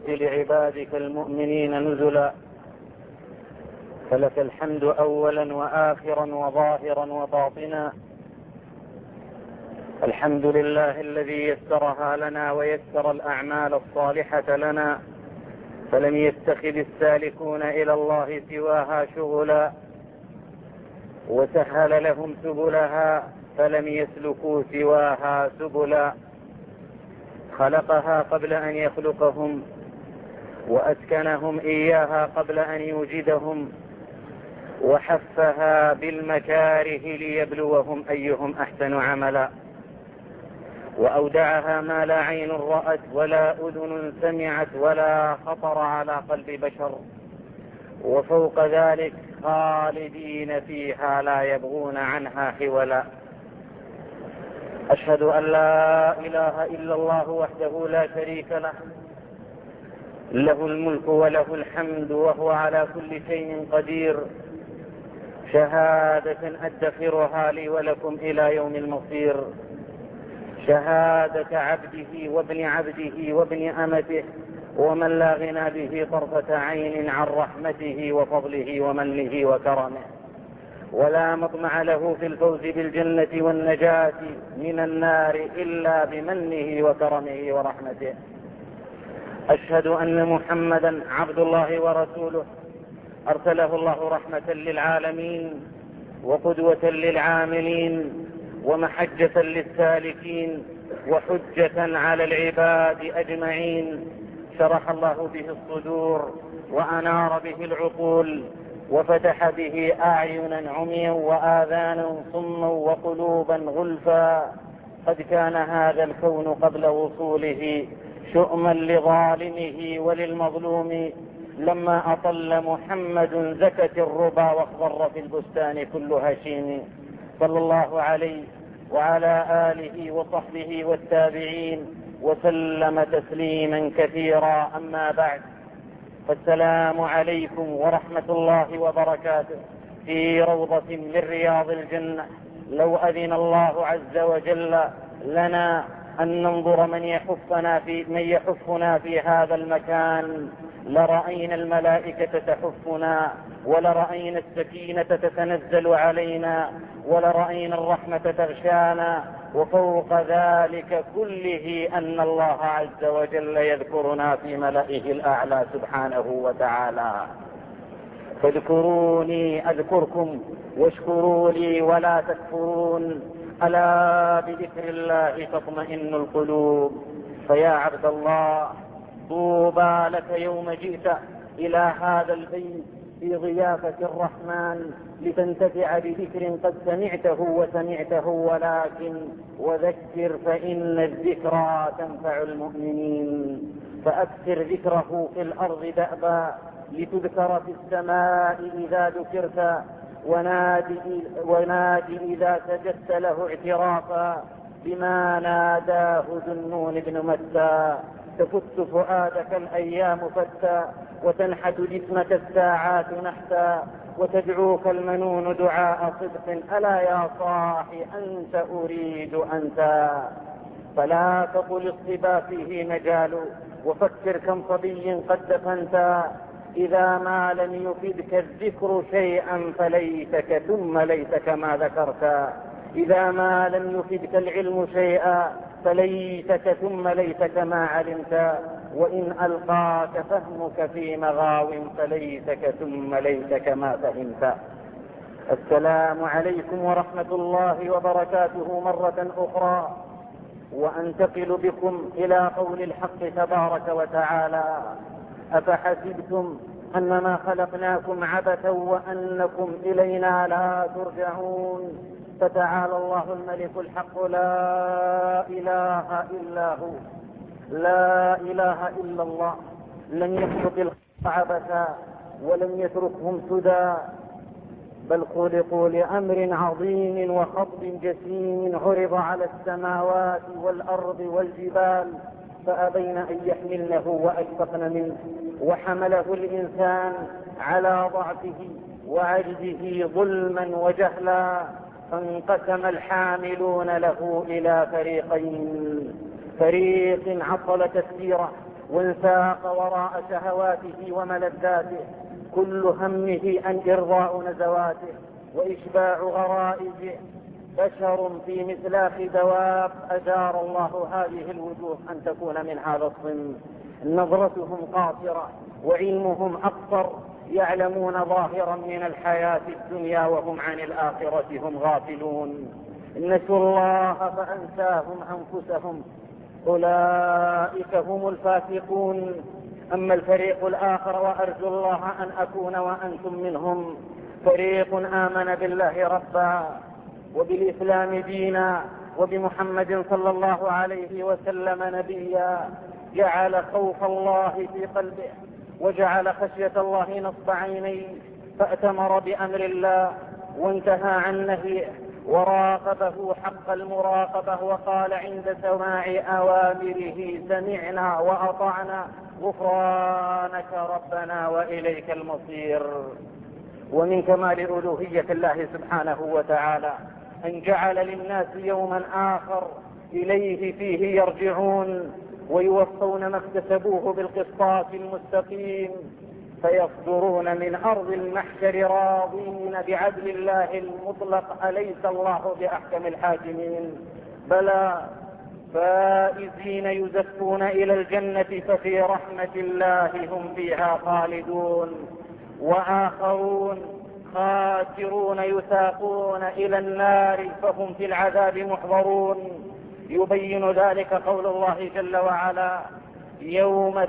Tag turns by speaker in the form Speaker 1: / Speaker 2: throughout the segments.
Speaker 1: لعبادك المؤمنين نزلا. فلك الحمد أولا وآخرا وظاهرا وباطنا. الحمد لله الذي يسرها لنا ويسر الأعمال الصالحة لنا، فلم يتخذ السالكون إلى الله سواها شغلا، وسهل لهم سبلها فلم يسلكوا سواها سبلا. خلقها قبل أن يخلقهم، وأسكنهم إياها قبل أن يوجدهم، وحفها بالمكاره ليبلوهم أيهم أحسن عملا. وأودعها ما لا عين رأت ولا أذن سمعت ولا خطر على قلب بشر، وفوق ذلك خالدين فيها لا يبغون عنها حولا. أشهد أن لا إله إلا الله وحده لا شريك له، له الملك وله الحمد وهو على كل شيء قدير، شهادة أدخرها لي ولكم إلى يوم المصير، شهادة عبده وابن عبده وابن أمته، ومن لا غنى به طرفة عين عن رحمته وفضله ومنه وكرمه، ولا مطمع له في الفوز بالجنة والنجاة من النار إلا بمنه وكرمه ورحمته. أشهد أن محمدا عبد الله ورسوله، أرسله الله رحمة للعالمين وقدوة للعاملين ومحجة للسالكين وحجة على العباد أجمعين. شرح الله به الصدور وأنار به العقول، وفتح به أعينا عميا وآذانا صما وقلوبا غلفا. قد كان هذا الكون قبل وصوله شؤما لظالمه وللمظلوم، لما أطل محمد زكت الربا واخضر في البستان كل هشيم. صلى الله عليه وعلى آله وصحبه والتابعين وسلم تسليما كثيرا. أما بعد، فالسلام عليكم ورحمة الله وبركاته في روضة من رياض الجنة. لو أذن الله عز وجل لنا أن ننظر من يحفنا في هذا المكان لرأينا الملائكة تحفنا، ولرأينا السكينة تتنزل علينا، ولرأينا الرحمة تغشانا، وفوق ذلك كله أن الله عز وجل يذكرنا في ملئه الأعلى سبحانه وتعالى. فاذكروني أذكركم واشكروا لي ولا تكفرون، ألا بذكر الله تطمئن القلوب. فيا عبد الله، طوبى لك يوم جئت إلى هذا البيت في ضيافة الرحمن لتنتفع بذكر قد سمعته، ولكن وذكر فإن الذكرى تنفع المؤمنين. فأكثر ذكره في الأرض دأبا لتذكر في السماء إذا ذكرت، ونادي إذا سجدت له اعترافا بما ناداه ذو النون بن متى. تفت فؤادك الأيام فتا، وتنحت جسمك الساعات نحتا، وتدعوك المنون دعاء صدق. ألا يا صاحي أنت أريد أنت، فلا تقل الصبا فيه مجال، وفكر كم صبي قد دفنت. إذا ما لم يفدك الذكر شيئا فليتك ثم ليتك ما ذكرت، إذا ما لم يفدك العلم شيئا فليتك ثم ليتك ما علمت، وإن ألقاك فهمك في مغاو فليتك ثم ليتك ما فهمت. السلام عليكم ورحمة الله وبركاته مرة أخرى، وأنتقل بكم إلى قول الحق تبارك وتعالى: أفحسبتم أنما خلقناكم عبثا وأنكم إلينا لا ترجعون. فتعالى الله الملك الحق لا إله إلا هو، لا إله إلا الله. لم يخلق الخلق عبثا ولم يتركهم سدى، بل خلقوا لأمر عظيم وخط جسيم عرض على السماوات والأرض والجبال، فأبين أن يحملنه وأشفقن منه، وحمله الإنسان على ضعفه وعجزه ظلما وجهلا. فانقسم الحاملون له إلى فريقين: فريق عطل تفسيره وانساق وراء شهواته وملذاته، كل همه أن إرضاء نزواته وإشباع غرائزه. بشر في مثلاخ دواب أدار الله هذه الوجوه أن تكون من هذا الصنف. نظرتهم قاصرة وعلمهم أقصر، يعلمون ظاهرا من الحياة الدنيا وهم عن الآخرة هم غافلون. نسوا الله فأنساهم أنفسهم، أولئك هم الفاسقون. أما الفريق الآخر، وأرجو الله أن أكون وأنتم منهم، فريق آمن بالله ربا وبالإسلام دينا وبمحمد صلى الله عليه وسلم نبيا، جعل خوف الله في قلبه وجعل خشية الله نصب عينيه، فأتمر بأمر الله وانتهى عن نهيه وراقبه حق المراقبة، وقال عند سماع أوامره سمعنا وأطعنا غفرانك ربنا وإليك المصير. ومن كمال ألوهية الله سبحانه وتعالى أن جعل للناس يوما آخر إليه فيه يرجعون ويوفون ما اكتسبوه بالقسطاس المستقيم، فيصدرون من أرض المحشر راضين بعدل الله المطلق. أليس الله بأحكم الحاكمين؟ بلى، فائزين يزفون إلى الجنة ففي رحمة الله هم فيها خالدون. وآخرون خاسرون يساقون إلى النار فهم في العذاب محضرون. يبين ذلك قول الله جل وعلا يوم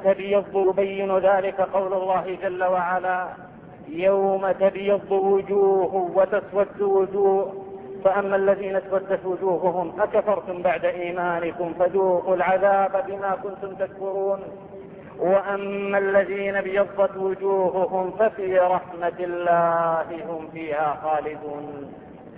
Speaker 1: تبيض وجوه وتسود وجوه، فأما الذين اسودت وجوههم أكفرتم بعد إيمانكم فذوقوا العذاب بما كنتم تكفرون، وأما الذين ابيضت وجوههم ففي رحمة الله هم فيها خالدون.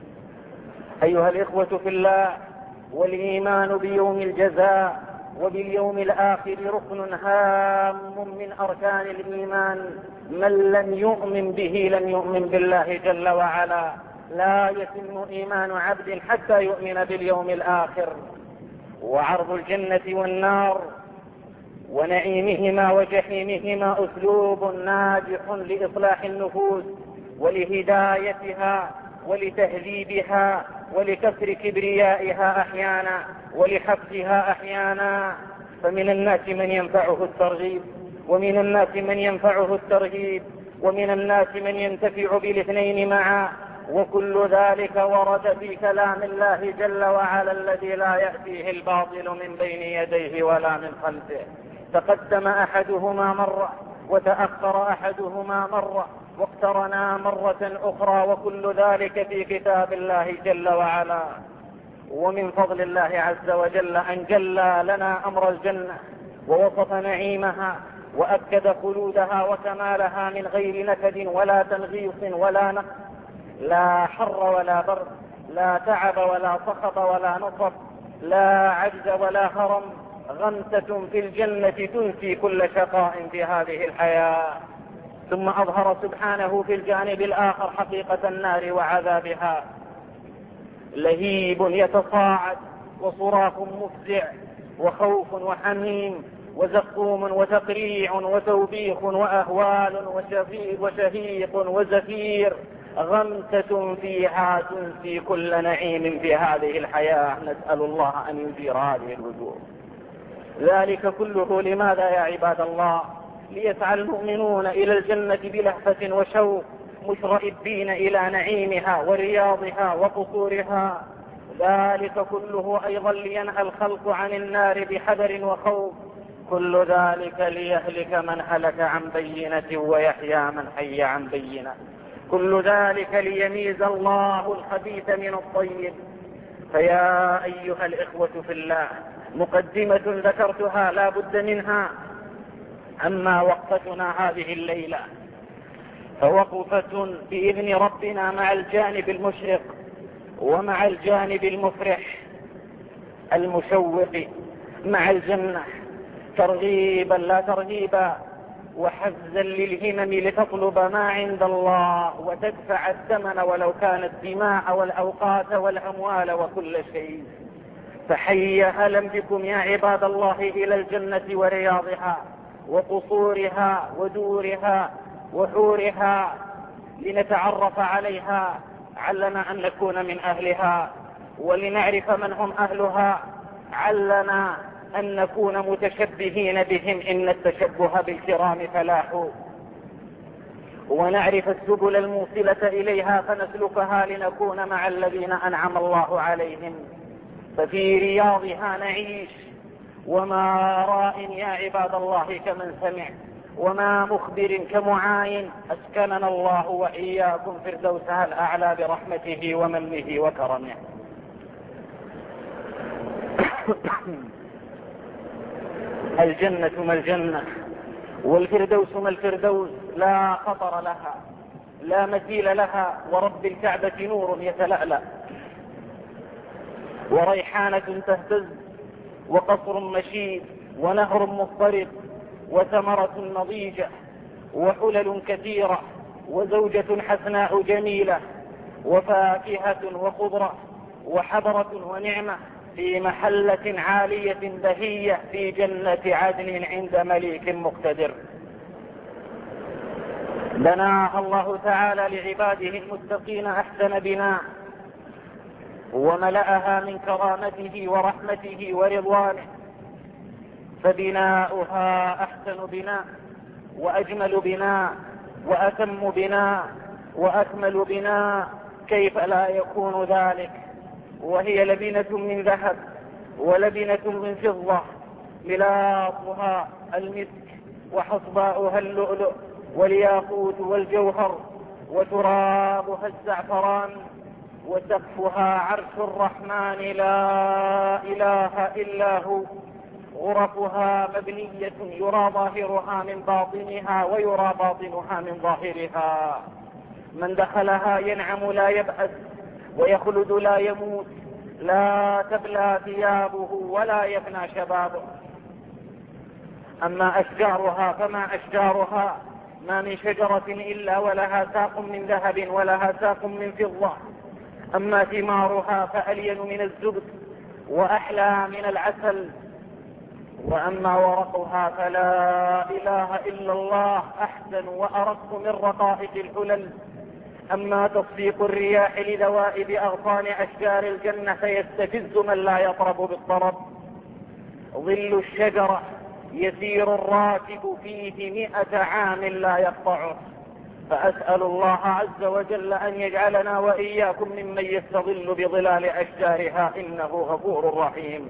Speaker 1: أيها الإخوة في الله، والإيمان بيوم الجزاء وباليوم الآخر ركن هام من أركان الإيمان. من لم يؤمن به لم يؤمن بالله جل وعلا. لا يتم إيمان عبد حتى يؤمن باليوم الآخر. وعرض الجنة والنار ونعيمهما وجحيمهما أسلوب ناجح لإصلاح النفوس ولهدايتها ولتهذيبها ولكسر كبريائها أحيانا ولحفظها أحيانا. فمن الناس من ينفعه الترغيب ومن الناس من ينفعه الترهيب ومن الناس من ينتفع بالاثنين معا، وكل ذلك ورد في كلام الله جل وعلا الذي لا يأتيه الباطل من بين يديه ولا من خلفه. تقدم أحدهما مرة وتأخر أحدهما مرة واقترنا مرة أخرى، وكل ذلك في كتاب الله جل وعلا. ومن فضل الله عز وجل أن جلى لنا أمر الجنة ووصف نعيمها وأكد خلودها وكمالها من غير نكد ولا تنغيص ولا نقص، لا حر ولا برد، لا تعب ولا سخط ولا نصب، لا عجز ولا هرم. غمسة في الجنة تنسي كل شقاء في هذه الحياة. ثم أظهر سبحانه في الجانب الآخر حقيقة النار وعذابها. لهيب يتصاعد وصراخ مفزع وخوف وحميم وزقوم وتقريع وتوبيخ وأهوال وشهيق وزفير. غمسة فيها تنسي كل نعيم في هذه الحياة. نسأل الله أن يجير هذه الوجوه. ذلك كله لماذا يا عباد الله؟ ليسعى المؤمنون إلى الجنة بلهفة وشوق مشرئبين إلى نعيمها ورياضها وقصورها. ذلك كله أيضا لينهى الخلق عن النار بحذر وخوف. كل ذلك ليهلك من هلك عن بينة ويحيى من حي عن بينة. كل ذلك ليميز الله الخبيث من الطيب. فيا أيها الإخوة في الله، مقدمة ذكرتها لا بد منها. أما وقفتنا هذه الليلة فوقفة بإذن ربنا مع الجانب المشرق ومع الجانب المفرح المشوق مع الجنة، ترغيبا لا ترهيبا وحفزا للهمم لتطلب ما عند الله وتدفع الثمن ولو كان الدماء والأوقات والأموال وكل شيء. فحي هلا بكم يا عباد الله إلى الجنة ورياضها. وقصورها ودورها وحورها لنتعرف عليها، علنا أن نكون من أهلها، ولنعرف من هم أهلها علنا أن نكون متشبهين بهم، إن التشبه بالكرام فلاح، ونعرف السبل الموصلة إليها فنسلكها لنكون مع الذين أنعم الله عليهم. ففي رياضها نعيش، وما راء يا عباد الله كمن سمع، وما مخبر كمعاين، أسكننا الله وإياكم فردوسها الأعلى برحمته ومنه وكرمه. الجنة ما الجنة، والفردوس ما الفردوس، لا خطر لها، لا مثيل لها، ورب الكعبة نور يتلألأ، وريحانة تهتز، وقصر مشيد، ونهر مضطرب، وثمرة نضيجة، وحلل كثيرة، وزوجة حسناء جميلة، وفاكهة وخضرة، وحضرة ونعمة، في محلة عالية بهية في جنة عدن عند مليك مقتدر. بناها الله تعالى لعباده المتقين أحسن بناء، وملأها من كرامته ورحمته ورضوانه، فبناؤها أحسن بناء، وأجمل بناء، وأتم بناء، وأكمل بناء، كيف لا يكون ذلك؟ وهي لبنة من ذهب، ولبنة من فضة، ملاطها المسك، وحصباؤها اللؤلؤ، والياقوت والجوهر، وترابها الزعفران، وسقفها عرش الرحمن لا إله إلا هو. غرفها مبنية يرى ظاهرها من باطنها، ويرى باطنها من ظاهرها. من دخلها ينعم لا يبأس، ويخلد لا يموت، لا تبلى ثيابه ولا يفنى شبابه. أما أشجارها فما أشجارها، ما من شجرة إلا ولها ساق من ذهب ولها ساق من فضة. أما ثمارها فألين من الزبد وأحلى من العسل. وأما ورقها فلا إله إلا الله، أحسن وأرق من رقائق الحلل. أما تصفيق الرياح لذوائب أغصان أشجار الجنة فيستفز من لا يطرب بالطرب. ظل الشجرة يسير الراكب فيه 100 عام لا يقطعه. فأسأل الله عز وجل أن يجعلنا وإياكم ممن يستظل بظلال أشجارها، إنه غفور رحيم.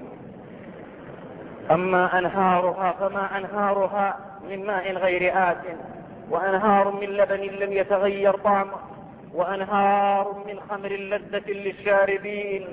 Speaker 1: أما أنهارها فما أنهارها من ماء غير آسن، وأنهار من لبن لم يتغير طعمه، وأنهار من خمر لذة للشاربين،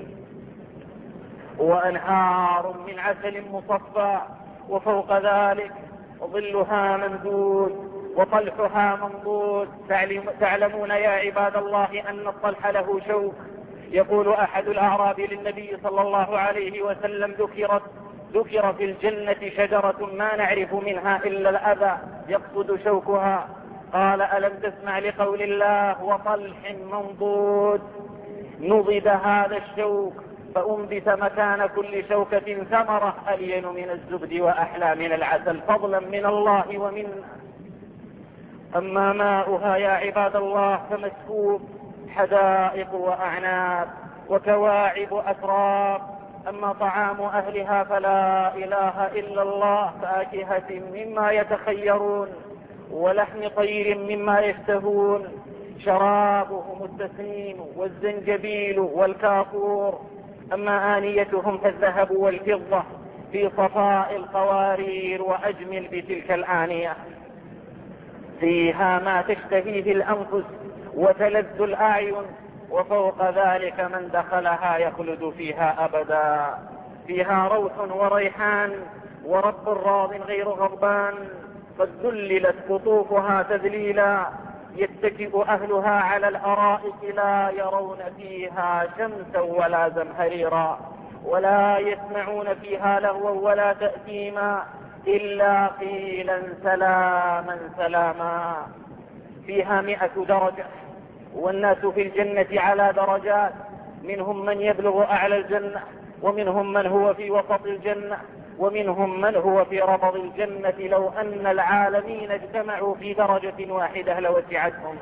Speaker 1: وأنهار من عسل مصفى. وفوق ذلك ظلها ممدود وطلحها منضود. تعلمون يا عباد الله أن الطلح له شوك. يقول أحد الأعراب للنبي صلى الله عليه وسلم: ذكر في الجنة شجرة ما نعرف منها إلا الأذى يقصد شوكها. قال: ألم تسمع لقول الله: وطلح منضود. نضد هذا الشوك فأنبت مكان كل شوكة ثمرة ألين من الزبد وأحلى من العسل، فضلا من الله ومنا. أما ماؤها يا عباد الله فمسكوب، حدائق وأعناب وكواعب أتراب. أما طعام أهلها فلا إله إلا الله، فاكهة مما يتخيرون، ولحم طير مما يشتهون. شرابهم التسنيم والزنجبيل والكافور. أما آنيتهم فالذهب والفضة في صفاء القوارير وأجمل بتلك الآنية. فيها ما تشتهيه الأنفس وتلذ الأعين، وفوق ذلك من دخلها يخلد فيها أبدا. فيها روح وريحان ورب راض غير غضبان. قد ذللت قطوفها تذليلا، يتكئ أهلها على الأرائك لا يرون فيها شمسا ولا زمهريرا، ولا يسمعون فيها لغوا ولا تأثيما، إلا قيلا سلاما سلاما. فيها 100 درجة، والناس في الجنة على درجات، منهم من يبلغ أعلى الجنة، ومنهم من هو في وسط الجنة، ومنهم من هو في ربض الجنة لو أن العالمين اجتمعوا في درجة واحدة لوسعتهم.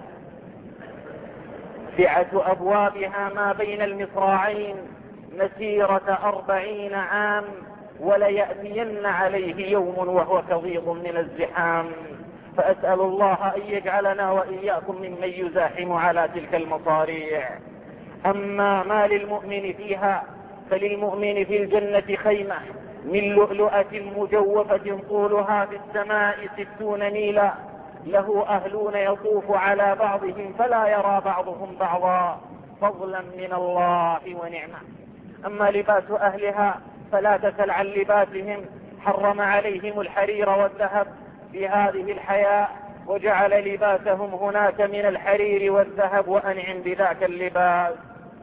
Speaker 1: سعة أبوابها ما بين المصراعين مسيرة 40 عام، وليأتين عليه يوم وهو كظيظ من الزحام. فأسأل الله أن يجعلنا وإياكم ممن يزاحم على تلك المصاريع. أما ما للمؤمن فيها فللمؤمن في الجنة خيمة من لؤلؤة مجوفة طولها في السماء 60 ميلا، له أهلون يطوف على بعضهم فلا يرى بعضهم بعضا فضلا من الله ونعمة. أما لباس أهلها فلا تسل عن لباسهم، حرم عليهم الحرير والذهب في هذه الحياة وجعل لباسهم هناك من الحرير والذهب وأنعم بذاك اللباس.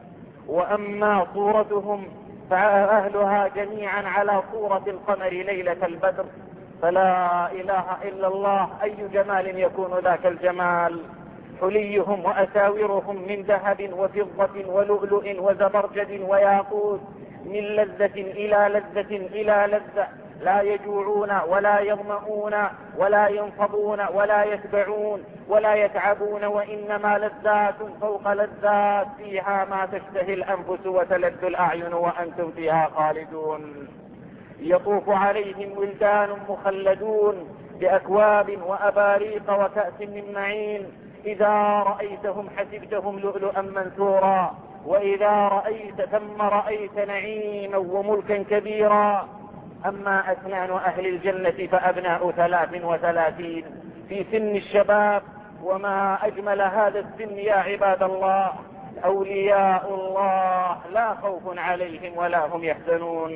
Speaker 1: وأما صورتهم فأهلها جميعا على صورة القمر ليلة البدر، فلا إله إلا الله، أي جمال يكون ذاك الجمال. حليهم وأساورهم من ذهب وفضة ولؤلؤ وزبرجد وياقوت، من لذة إلى لذة إلى لذة، لا يجوعون ولا يظمؤون ولا ينفضون ولا يتبعون ولا يتعبون، وإنما لذات فوق لذات، فيها ما تشتهي الأنفس وتلذ الأعين وأنتم فيها خالدون. يطوف عليهم ولدان مخلدون بأكواب وأباريق وكأس من معين، إذا رأيتهم حسبتهم لؤلؤا منثورا، وإذا رأيت ثم رأيت نعيما وملكا كبيرا. أما أسنان أهل الجنة فأبناء 33 في سن الشباب، وما أجمل هذا السن يا عباد الله. أولياء الله لا خوف عليهم ولا هم يحزنون،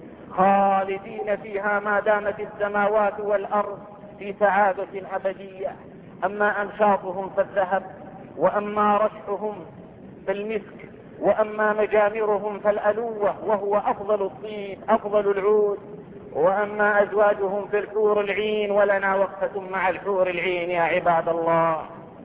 Speaker 1: خالدين فيها ما دامت السماوات والأرض في سعادة أبدية. أما أنشاطهم فالذهب، وأما رشحهم فالمسك، وأما مجامرهم فالألوة وهو أفضل الطيب أفضل العود، وأما أزواجهم في الحور العين، ولنا وقفة مع الحور العين يا عباد الله.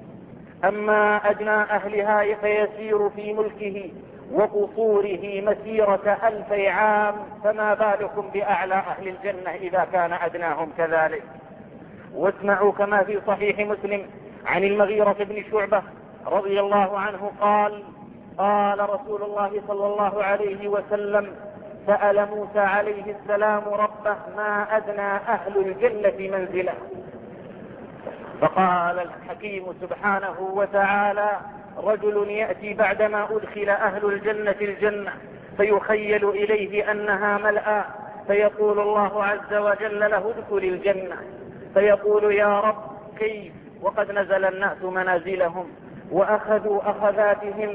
Speaker 1: أما أدنى أهلها فيسير في ملكه وقصوره مسيرة 1000 عام، فما بالكم بأعلى أهل الجنة إذا كان أدناهم كذلك. واسمعوا كما في صحيح مسلم عن المغيرة بن شعبة رضي الله عنه قال: قال رسول الله صلى الله عليه وسلم: سأل موسى عليه السلام ربه ما أدنى أهل الجنة منزله، فقال الحكيم سبحانه وتعالى: رجل يأتي بعدما أدخل أهل الجنة الجنة فيخيل إليه أنها ملأى، فيقول الله عز وجل له: ادخل الجنة، فيقول: يا رب كيف وقد نزل الناس منازلهم وأخذوا أخذاتهم؟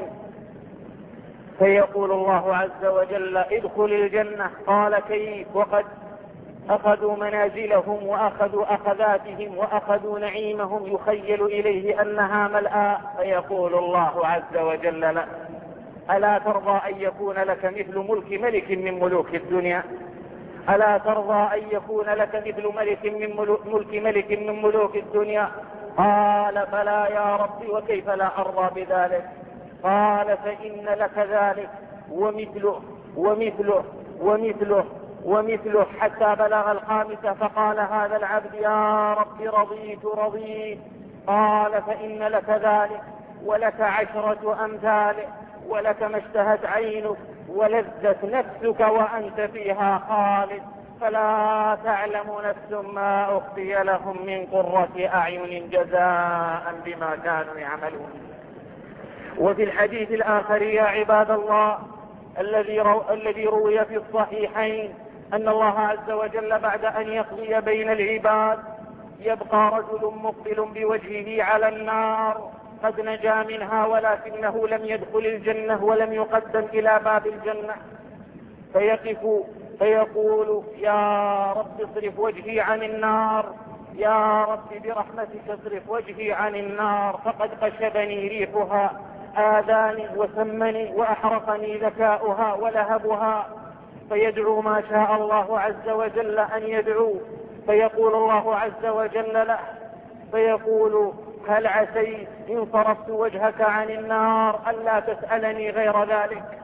Speaker 1: فيقول الله عز وجل: ادخل الجنة. قال: كيف وقد أخذوا منازلهم وأخذوا أخذاتهم وأخذوا نعيمهم، يخيل إليه أنها ملأى. فيقول الله عز وجل له: ألا ترضى أن يكون لك مثل ملك ملك من ملوك الدنيا؟ ألا ترضى أن يكون لك مثل ملك ملك من ملوك الدنيا؟ قال: بلى يا ربي، وكيف لا أرضى بذلك؟ قال: فإن لك ذلك ومثله ومثله ومثله ومثله، حتى بلغ 5. فقال هذا العبد: يا رب رضيت رضيت. قال: فإن لك ذلك ولك 10 أمثاله، ولك ما اشتهت عينك ولذت نفسك وأنت فيها خالد، فلا تعلم نفس ما أخفي لهم من قرة أعين جزاء بما كانوا يعملون. وفي الحديث الآخر يا عباد الله الذي روي في الصحيحين أن الله عز وجل بعد أن يقضي بين العباد يبقى رجل مقبل بوجهه على النار قد نجا منها، ولكنه لم يدخل الجنة ولم يقدم إلى باب الجنة، فيقف فيقول: يا رب اصرف وجهي عن النار، يا رب برحمتك اصرف وجهي عن النار، فقد قشبني ريحها، آذاني وسمني وأحرقني ذكاؤها ولهبها. فيدعو ما شاء الله عز وجل أن يدعو، فيقول الله عز وجل له، فيقول: هل عسيت إن صرفت وجهك عن النار ألا تسألني غير ذلك؟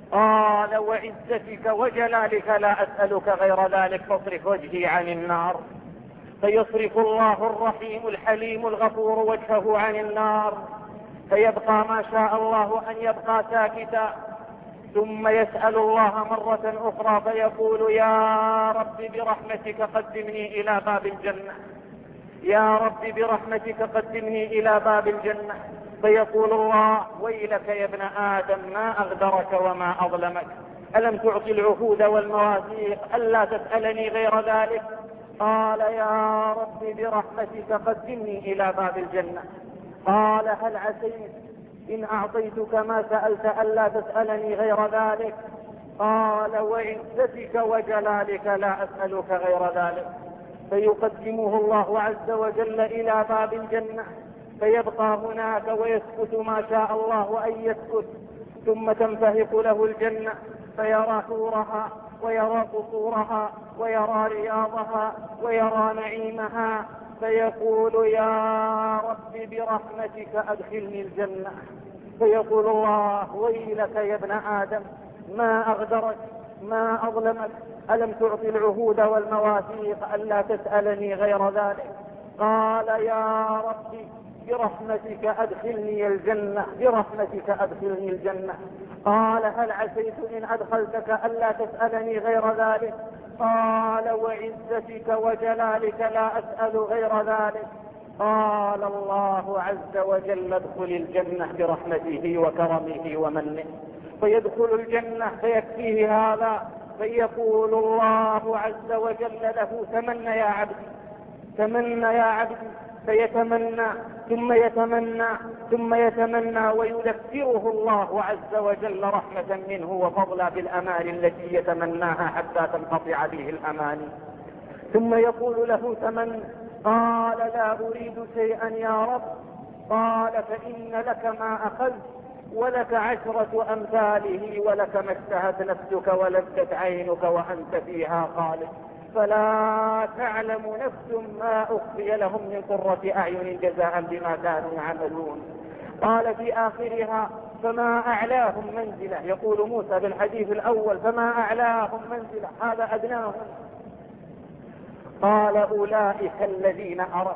Speaker 1: قال وعزتك وجلالك لا أسألك غير ذلك فاصرف وجهي عن النار. فيصرف الله الرحيم الحليم الغفور وجهه عن النار، فيبقى ما شاء الله أن يبقى ساكتا، ثم يسأل الله مرة أخرى فيقول يا رب برحمتك قدمني إلى باب الجنة، يا رب برحمتك قدمني إلى باب الجنة. فيقول الله ويلك يا ابن آدم ما أغدرك وما أظلمك، ألم تعطي العهود والمواثيق ألا تسألني غير ذلك؟ قال يا رب برحمتك قدمني إلى باب الجنة. قال هل عسيت إن أعطيتك ما سألت ألا تسألني غير ذلك؟ قال وعزتك وجلالك لا أسألك غير ذلك. فيقدمه الله عز وجل إلى باب الجنة، فيبقى هناك ويسكت ما شاء الله أن يسكت، ثم تنفهق له الجنة فيرى حورها ويرى قصورها ويرى رياضها ويرى نعيمها، فيقول يا رب برحمتك أدخلني الجنة. فيقول الله ويلك يا ابن آدم ما أغدرك ما أظلمك، ألم تعطي العهود والمواثيق ألا تسألني غير ذلك؟ قال يا رب برحمتك أدخلني الجنة، برحمتك أدخلني الجنة. قال هل عسيت إن أدخلتك ألا تسألني غير ذلك؟ قال وعزتك وجلالك لا أسأل غير ذلك. قال الله عز وجل ادخل الجنة برحمته وكرمه ومنه. فيدخل الجنة فيكفيه هذا، فيقول الله عز وجل له تمنى يا عبدي، تمنى يا عبدي، فيتمنى ثم يتمنى ثم يتمنى، ويذكره الله عز وجل رحمة منه وفضلا بالأمان التي يتمناها حتى تنقطع به الأماني. ثم يقول له تمنى، قال لا أريد شيئا يا رب. قال فإن لك ما أخذت ولك 10 أمثاله ولك ما اشتهت نفسك ولذت عينك وأنت فيها خالد، فلا تعلم نفس ما أخفي لهم من قرة أعين جزاء بما كانوا يعملون. قال في آخرها فما أعلاهم منزلة، يقول موسى في الحديث الأول فما أعلاهم منزلة، هذا أدناهم. قال أولئك الذين أردت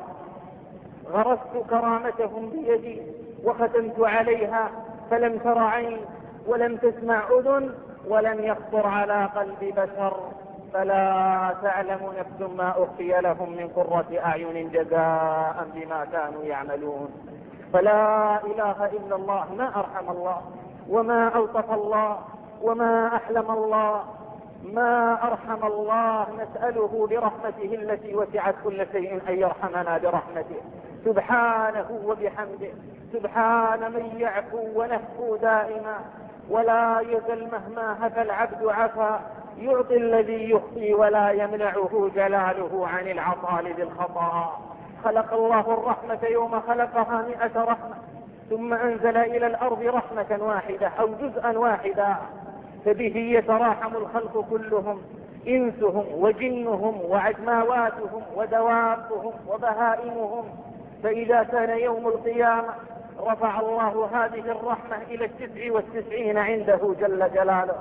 Speaker 1: غرست كرامتهم بيدي وختمت عليها فلم تر عين ولم تسمع أذن ولم يخطر على قلب بشر، فلا تعلم نفس ما أخفي لهم من قرة أعين جزاء بما كانوا يعملون. فلا إله إلا الله، ما أرحم الله وما ألطف الله وما أحلم الله، ما أرحم الله. نسأله برحمته التي وسعت كل شيء أن يرحمنا برحمته سبحانه وبحمده. سبحان من يعفو ونهفو دائما ولا يزل مهما هفى العبد عفا، يعطي الذي يخفي ولا يمنعه جلاله عن العطاء لذي الخطا. خلق الله الرحمة يوم خلقها 100 رحمة، ثم أنزل إلى الأرض رحمة واحدة أو جزءا واحدا، فبه يتراحم الخلق كلهم، إنسهم وجنهم وعجماواتهم ودوابهم وبهائمهم. فإذا كان يوم القيامة رفع الله هذه الرحمة إلى 99 عنده جل جلاله،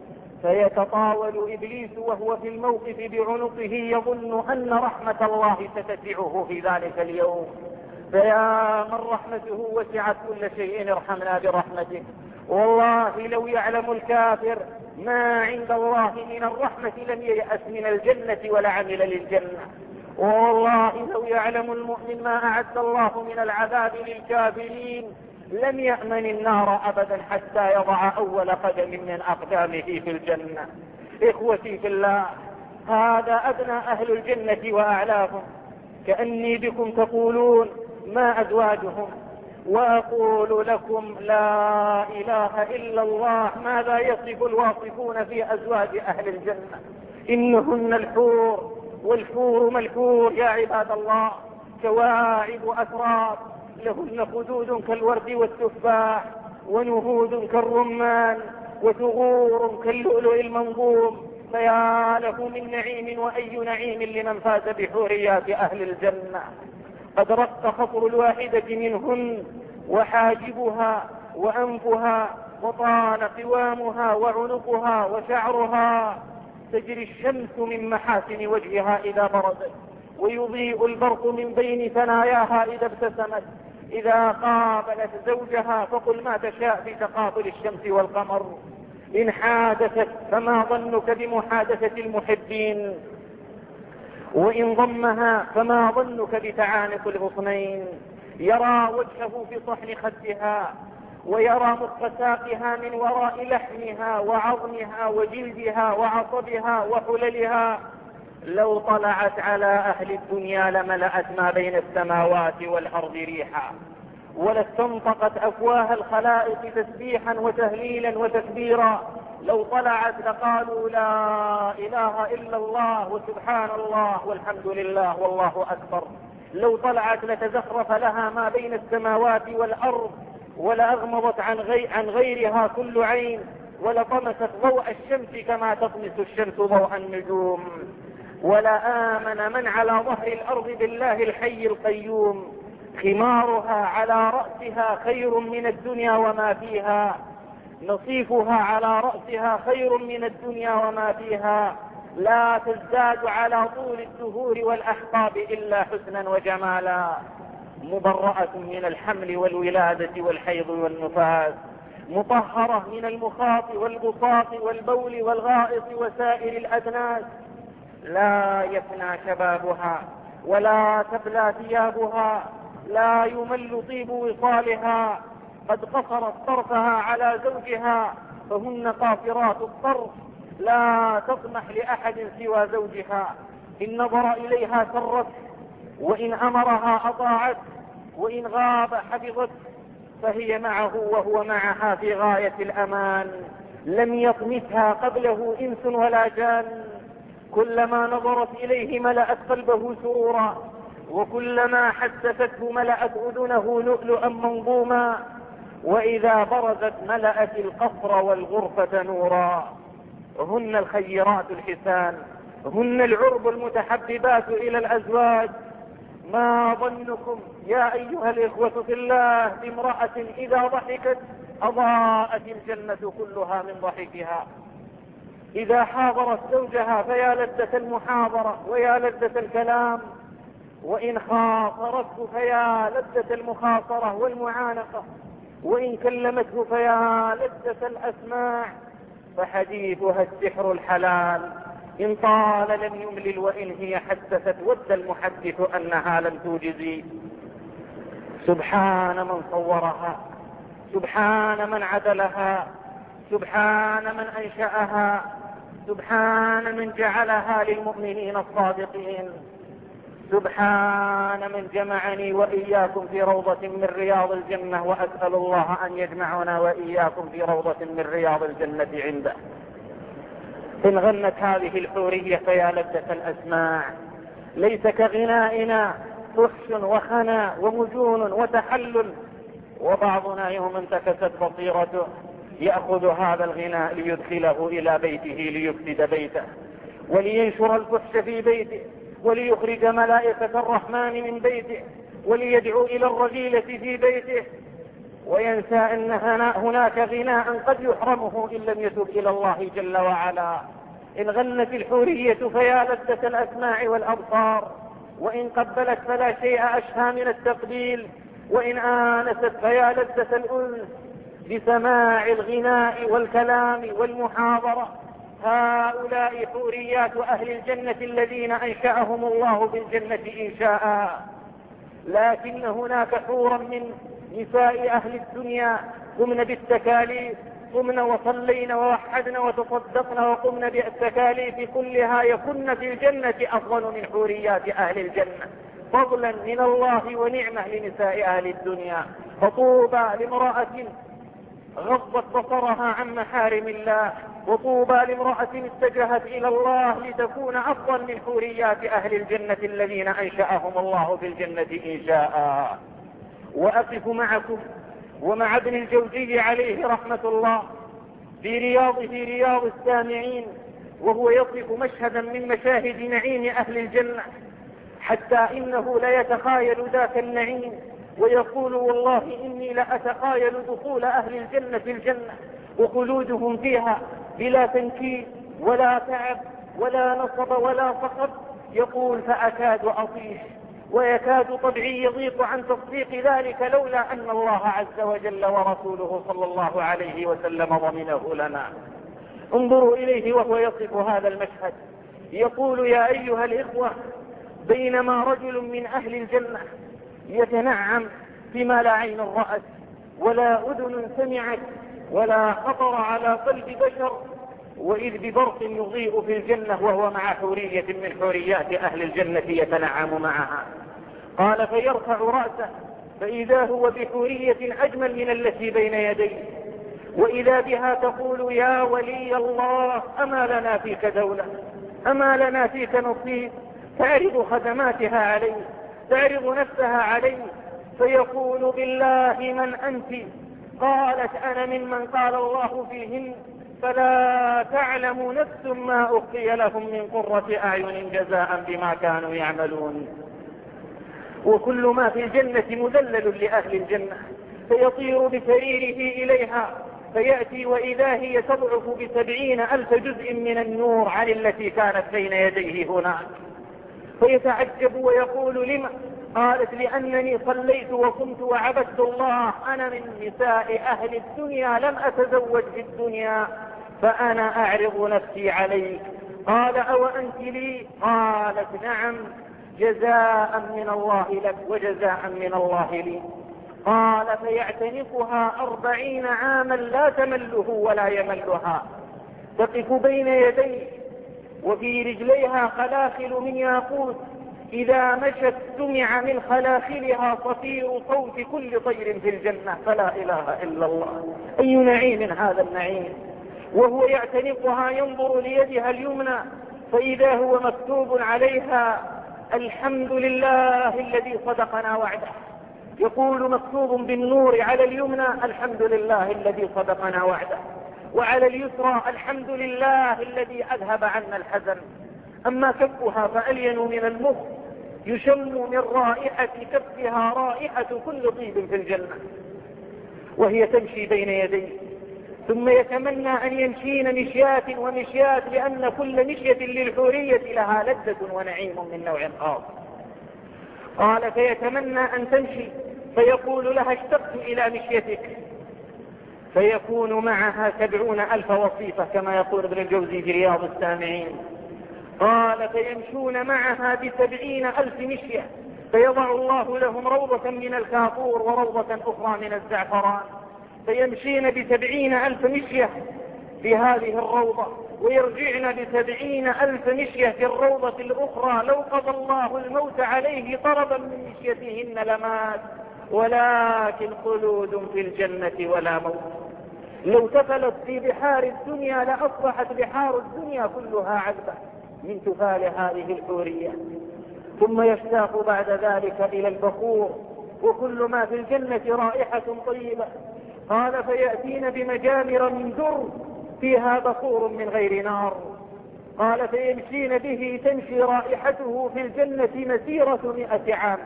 Speaker 1: فيتطاول إبليس وهو في الموقف بعنقه يظن أن رحمة الله ستسعه في ذلك اليوم. فيا من رحمته وسعت كل شيء ارحمنا برحمته. والله لو يعلم الكافر ما عند الله من الرحمة لم ييأس من الجنة ولا عمل للجنة. والله لو يعلم المؤمن ما أعد الله من العذاب للكافرين لم يأمن النار أبدا حتى يضع أول قدم من أقدامه في الجنة. إخوتي في الله، هذا أدنى أهل الجنة وأعلاهم، كأني بكم تقولون ما أزواجهم، وأقول لكم لا إله إلا الله ماذا يصف الواصفون في أزواج أهل الجنة. إنهن الحور، والحور ملحور يا عباد الله، كواعب أتراب، لهن خدود كالورد والتفاح، ونهود كالرمان، وثغور كاللؤلؤ المنظوم. فيا له من نعيم وأي نعيم لمن فاز بحوريات أهل الجنة. قد رق خطر الواحدة منهن، وحاجبها وأنفها وطال قوامها وعنقها وشعرها، تجري الشمس من محاسن وجهها إذا برزت، ويضيء البرق من بين ثناياها إذا ابتسمت. إذا قابلت زوجها فقل ما تشاء في تقابل الشمس والقمر. إن حادثت فما ظنك بمحادثة المحبين، وإن ضمها فما ظنك بتعانق الغصنين. يرى وجهه في صحن خدها، ويرى مخ ساقها من وراء لحمها وعظمها وجلدها وعصبها وحللها. لو طلعت على أهل الدنيا لملأت ما بين السماوات والأرض ريحا، ولاستنطقت أفواه الخلائق تسبيحا وتهليلا وتكبيرا. لو طلعت لقالوا لا إله إلا الله وسبحان الله والحمد لله والله أكبر. لو طلعت لتزخرف لها ما بين السماوات والأرض، ولأغمضت عن غيرها كل عين، ولطمست ضوء الشمس كما تطمس الشمس ضوء النجوم. ولآمن من على ظهر الأرض بالله الحي القيوم. خمارها على رأسها خير من الدنيا وما فيها، نصيفها على رأسها خير من الدنيا وما فيها. لا تزداد على طول الدهور والأحقاب إلا حسنا وجمالا. مبرأة من الحمل والولادة والحيض والنفاس، مطهرة من المخاط والبساط والبول والغائط وسائر الأدناس. لا يفنى شبابها ولا تبلى ثيابها، لا يمل طيب وصالها. قد قصرت طرفها على زوجها، فهن قاصرات الطرف، لا تطمح لأحد سوى زوجها. إن نظر إليها سرت، وإن أمرها أطاعت، وإن غاب حفظت. فهي معه وهو معها في غاية الأمان. لم يطمثها قبله إنس ولا جان. كلما نظرت إليه ملأت قلبه سرورا، وكلما حسسته ملأت أذنه لؤلؤا منظوما. وإذا برزت ملأت القصر والغرفة نورا. هن الخيرات الحسان، هن العرب المتحببات إلى الأزواج. ما ظنكم يا أيها الإخوة في الله بامرأة إذا ضحكت أضاءت الجنة كلها من ضحكها. إذا حاضرت زوجها فيا لذة المحاضرة ويا لذة الكلام، وإن خاصرته فيا لذة المخاصرة والمعانقة، وإن كلمته فيا لذة الأسماع. فحديثها السحر الحلال، إن طال لم يملل، وإن هي حدثت ود المحدث أنها لم توجزي. سبحان من صورها، سبحان من عدلها، سبحان من أنشأها، سبحان من جعلها للمؤمنين الصادقين. سبحان من جمعني وإياكم في روضة من رياض الجنة، وأسأل الله أن يجمعنا وإياكم في روضة من رياض الجنة عنده. إن غنت هذه الحورية فيا لذة الأسماع. ليس كغنائنا فحش وخنا ومجون وتحلل. وبعضنا يوم انتكست بصيرته يأخذ هذا الغناء ليدخله إلى بيته ليفسد بيته، ولينشر الفحش في بيته، وليخرج ملائكة الرحمن من بيته، وليدعو إلى الرذيلة في بيته، وينسى أن هناك غناء قد يحرمه إن لم يتب إلى الله جل وعلا. إن غنت الحورية فيا لذة الأسماع والأبصار، وإن قبلت فلا شيء أشهى من التقبيل، وإن آنست فيا لذة الأنس بسماع الغناء والكلام والمحاضرة. هؤلاء حوريات أهل الجنة الذين أنشأهم الله بالجنة إنشاء. لكن هناك حورا من نساء أهل الدنيا قمن بالتكاليف، قمن وصلين ووحدن وتصدقن وقمن بالتكاليف كلها، يكن في الجنة أفضل من حوريات أهل الجنة، فضلا من الله ونعمة لنساء أهل الدنيا. فطوبى لامرأة غضت بصرها عن محارم الله، وطوبى لامرأة اتجهت إلى الله لتكون أفضل من حوريات أهل الجنة الذين أنشأهم الله بالجنة إنشاء. وأقف معكم ومع ابن الجوزي عليه رحمة الله في رياض السامعين، وهو يصف مشهدا من مشاهد نعيم أهل الجنة، حتى إنه لا يتخايل ذاك النعيم ويقول والله إني لأتخايل دخول أهل الجنة في الجنة وخلودهم فيها بلا تنكيل ولا تعب ولا نصب ولا فقر. يقول فأكاد أطيش ويكاد طبعي يضيق عن تصديق ذلك لولا أن الله عز وجل ورسوله صلى الله عليه وسلم ضمنه لنا. انظروا إليه وهو يصف هذا المشهد، يقول يا أيها الإخوة بينما رجل من أهل الجنة يتنعم فيما لا عين رأت ولا أذن سمعت ولا خطر على قلب بشر، وإذ ببرق يضيء في الجنة وهو مع حورية من حوريات أهل الجنة يتنعم معها. قال فيرفع رأسه فإذا هو بحورية أجمل من التي بين يديه، وإذا بها تقول يا ولي الله أما لنا فيك دولة، أما لنا فيك نصيب. تعرض خدماتها عليه، تعرض نفسها عليه، فيقول بالله من أنت؟ قالت أنا ممن قال الله فيهن فلا تعلم نفس ما أخفي لهم من قرة أعين جزاء بما كانوا يعملون. وكل ما في الجنة مذلل لأهل الجنة، فيطير بسريره إليها فيأتي وإذا هي تضعف ب70,000 جزء من النور عن التي كانت بين يديه هناك، فيتعجب ويقول لما؟ قالت لأنني صليت وقمت وعبدت الله، أنا من نساء أهل الدنيا لم أتزوج في الدنيا فأنا أعرض نفسي عليك. قال أو أنت لي؟ قالت نعم، جزاء من الله لك وجزاء من الله لي. قال فيعتنقها 40 عاما لا تمله ولا يملها، تقف بين يديه وفي رجليها خلاخل من ياقوت، إذا مشت سمع من خلاخلها صفير صوت كل طير في الجنة، فلا إله إلا الله. أي نعيم هذا النعيم. وهو يعتنقها ينظر ليدها اليمنى فإذا هو مكتوب عليها الحمد لله الذي صدقنا وعده. يقول مكتوب بالنور على اليمنى الحمد لله الذي صدقنا وعده، وعلى اليسرى الحمد لله الذي أذهب عنا الحزن. أما كفها فألين من المخ، يشم من رائحة كفها رائحة كل طيب في الجنة وهي تمشي بين يديه، ثم يتمنى أن يمشين مشيات ومشيات، لأن كل مشية للحورية لها لذة ونعيم من نوع خاص. قال فيتمنى أن تمشي فيقول لها اشتقت إلى مشيتك، فيكون معها 70,000 وصيفة كما يقول ابن الجوزي في رياض السامعين. قال فيمشون معها ب70,000 مشية، فيضع الله لهم روضة من الكافور وروضة أخرى من الزعفران، فيمشين ب70,000 مشية في هذه الروضة ويرجعن ب70,000 مشية في الروضة الأخرى. لو قضى الله الموت عليه طربا من مشيتهن لمات، ولكن خلود في الجنة ولا موت. لو تفلت في بحار الدنيا لأصبحت بحار الدنيا كلها عذبة من تفال هذه الحورية. ثم يشتاق بعد ذلك إلى البخور، وكل ما في الجنة رائحة طيبة. قال فيأتين بمجامر من در فيها بخور من غير نار. قال فيمشين به تمشي رائحته في الجنة مسيرة 100 عام.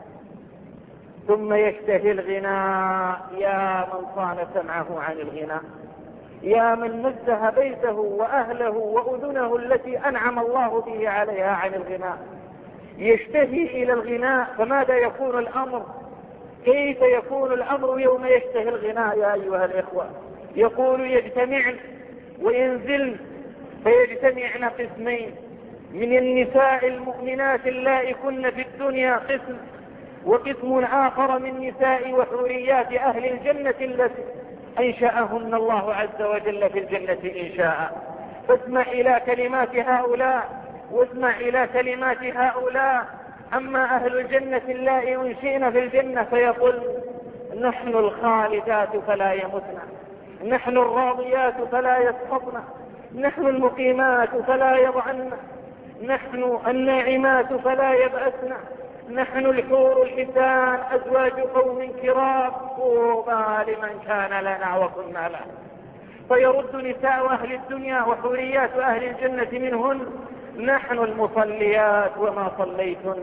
Speaker 1: ثم يشتهي الغناء، يا من صان سمعه عن الغناء، يا من نزه بيته وأهله وأذنه التي أنعم الله به عليها عن الغناء. يشتهي إلى الغناء، فماذا يكون الأمر؟ كيف يكون الأمر يوم يشتهي الغناء يا أيها الإخوة؟ يقول يجتمعن وينزلن، فيجتمعن قسمين من النساء المؤمنات اللائي كن في الدنيا قسم، وقسم آخر من نساء وحوريات أهل الجنة التي أنشأهن الله عز وجل في الجنة إنشاء. فاسمع إلى كلمات هؤلاء واسمع إلى كلمات هؤلاء. أما أهل الجنة اللائي أنشئن في الجنة فيقول نحن الخالدات فلا يمتن، نحن الراضيات فلا يسقطن، نحن المقيمات فلا يضعن، نحن الناعمات فلا يبأسن، نحن الحور الحسان أزواج قوم كرام، طوبى لمن كان لنا وكنا له. فيرد نساء أهل الدنيا وحوريات أهل الجنة منهن نحن المصليات وما صليتن،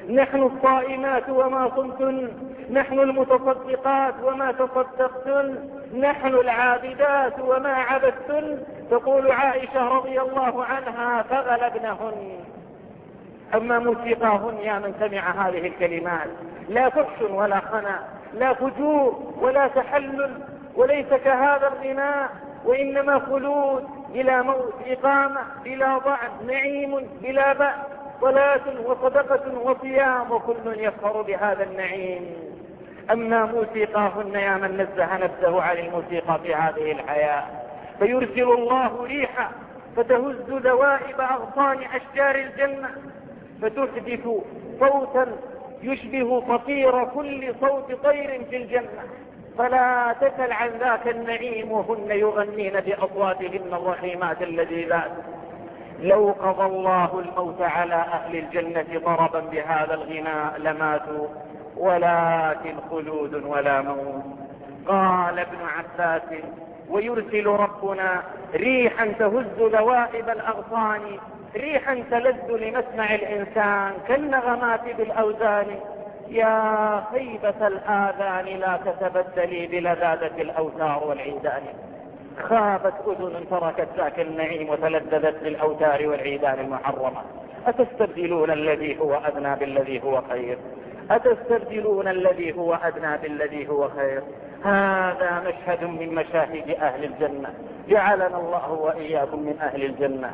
Speaker 1: نحن الصائمات وما صمتن، نحن المتصدقات وما تصدقتن، نحن العابدات وما عبدتن. تقول عائشة رضي الله عنها: فغلبنهن. أما موسيقاهن يا من سمع هذه الكلمات، لا فحش ولا خنا، لا فجور ولا تحلل، وليس كهذا الغناء، وإنما خلود بلا موت، إقامة بلا ضعف، نعيم بلا بأس، صلاة وصدقة وصيام، وكل يفخر بهذا النعيم. أما موسيقاهن يا من نزه نفسه عن الموسيقى في هذه الحياة، فيرسل الله ريحا فتهز ذوائب أغصان أشجار الجنة، فتحدث صوتا يشبه صفير كل صوت طير في الجنة، فلا تسل عن ذاك النعيم وهن يغنين بأصواتهن الرحيمات اللذيذات. لو قضى الله الموت على أهل الجنة ضربا بهذا الغناء لماتوا، ولكن خلود ولا موت. قال ابن عباس: ويرسل ربنا ريحا تهز ذوائب الأغصان، ريحا تلذ لمسمع الإنسان كالنغمات بالأوزان. يا خيبة الآذان لا تتبدلي بلذاذة الأوتار والعيدان. خابت أذن تركت ذاك النعيم وتلذذت بالأوتار والعيدان المحرمة. أتستبدلون الذي هو أدنى بالذي هو خير؟ أتستبدلون الذي هو أدنى بالذي هو خير؟ هذا مشهد من مشاهد أهل الجنة، جعلنا الله وإياكم من أهل الجنة.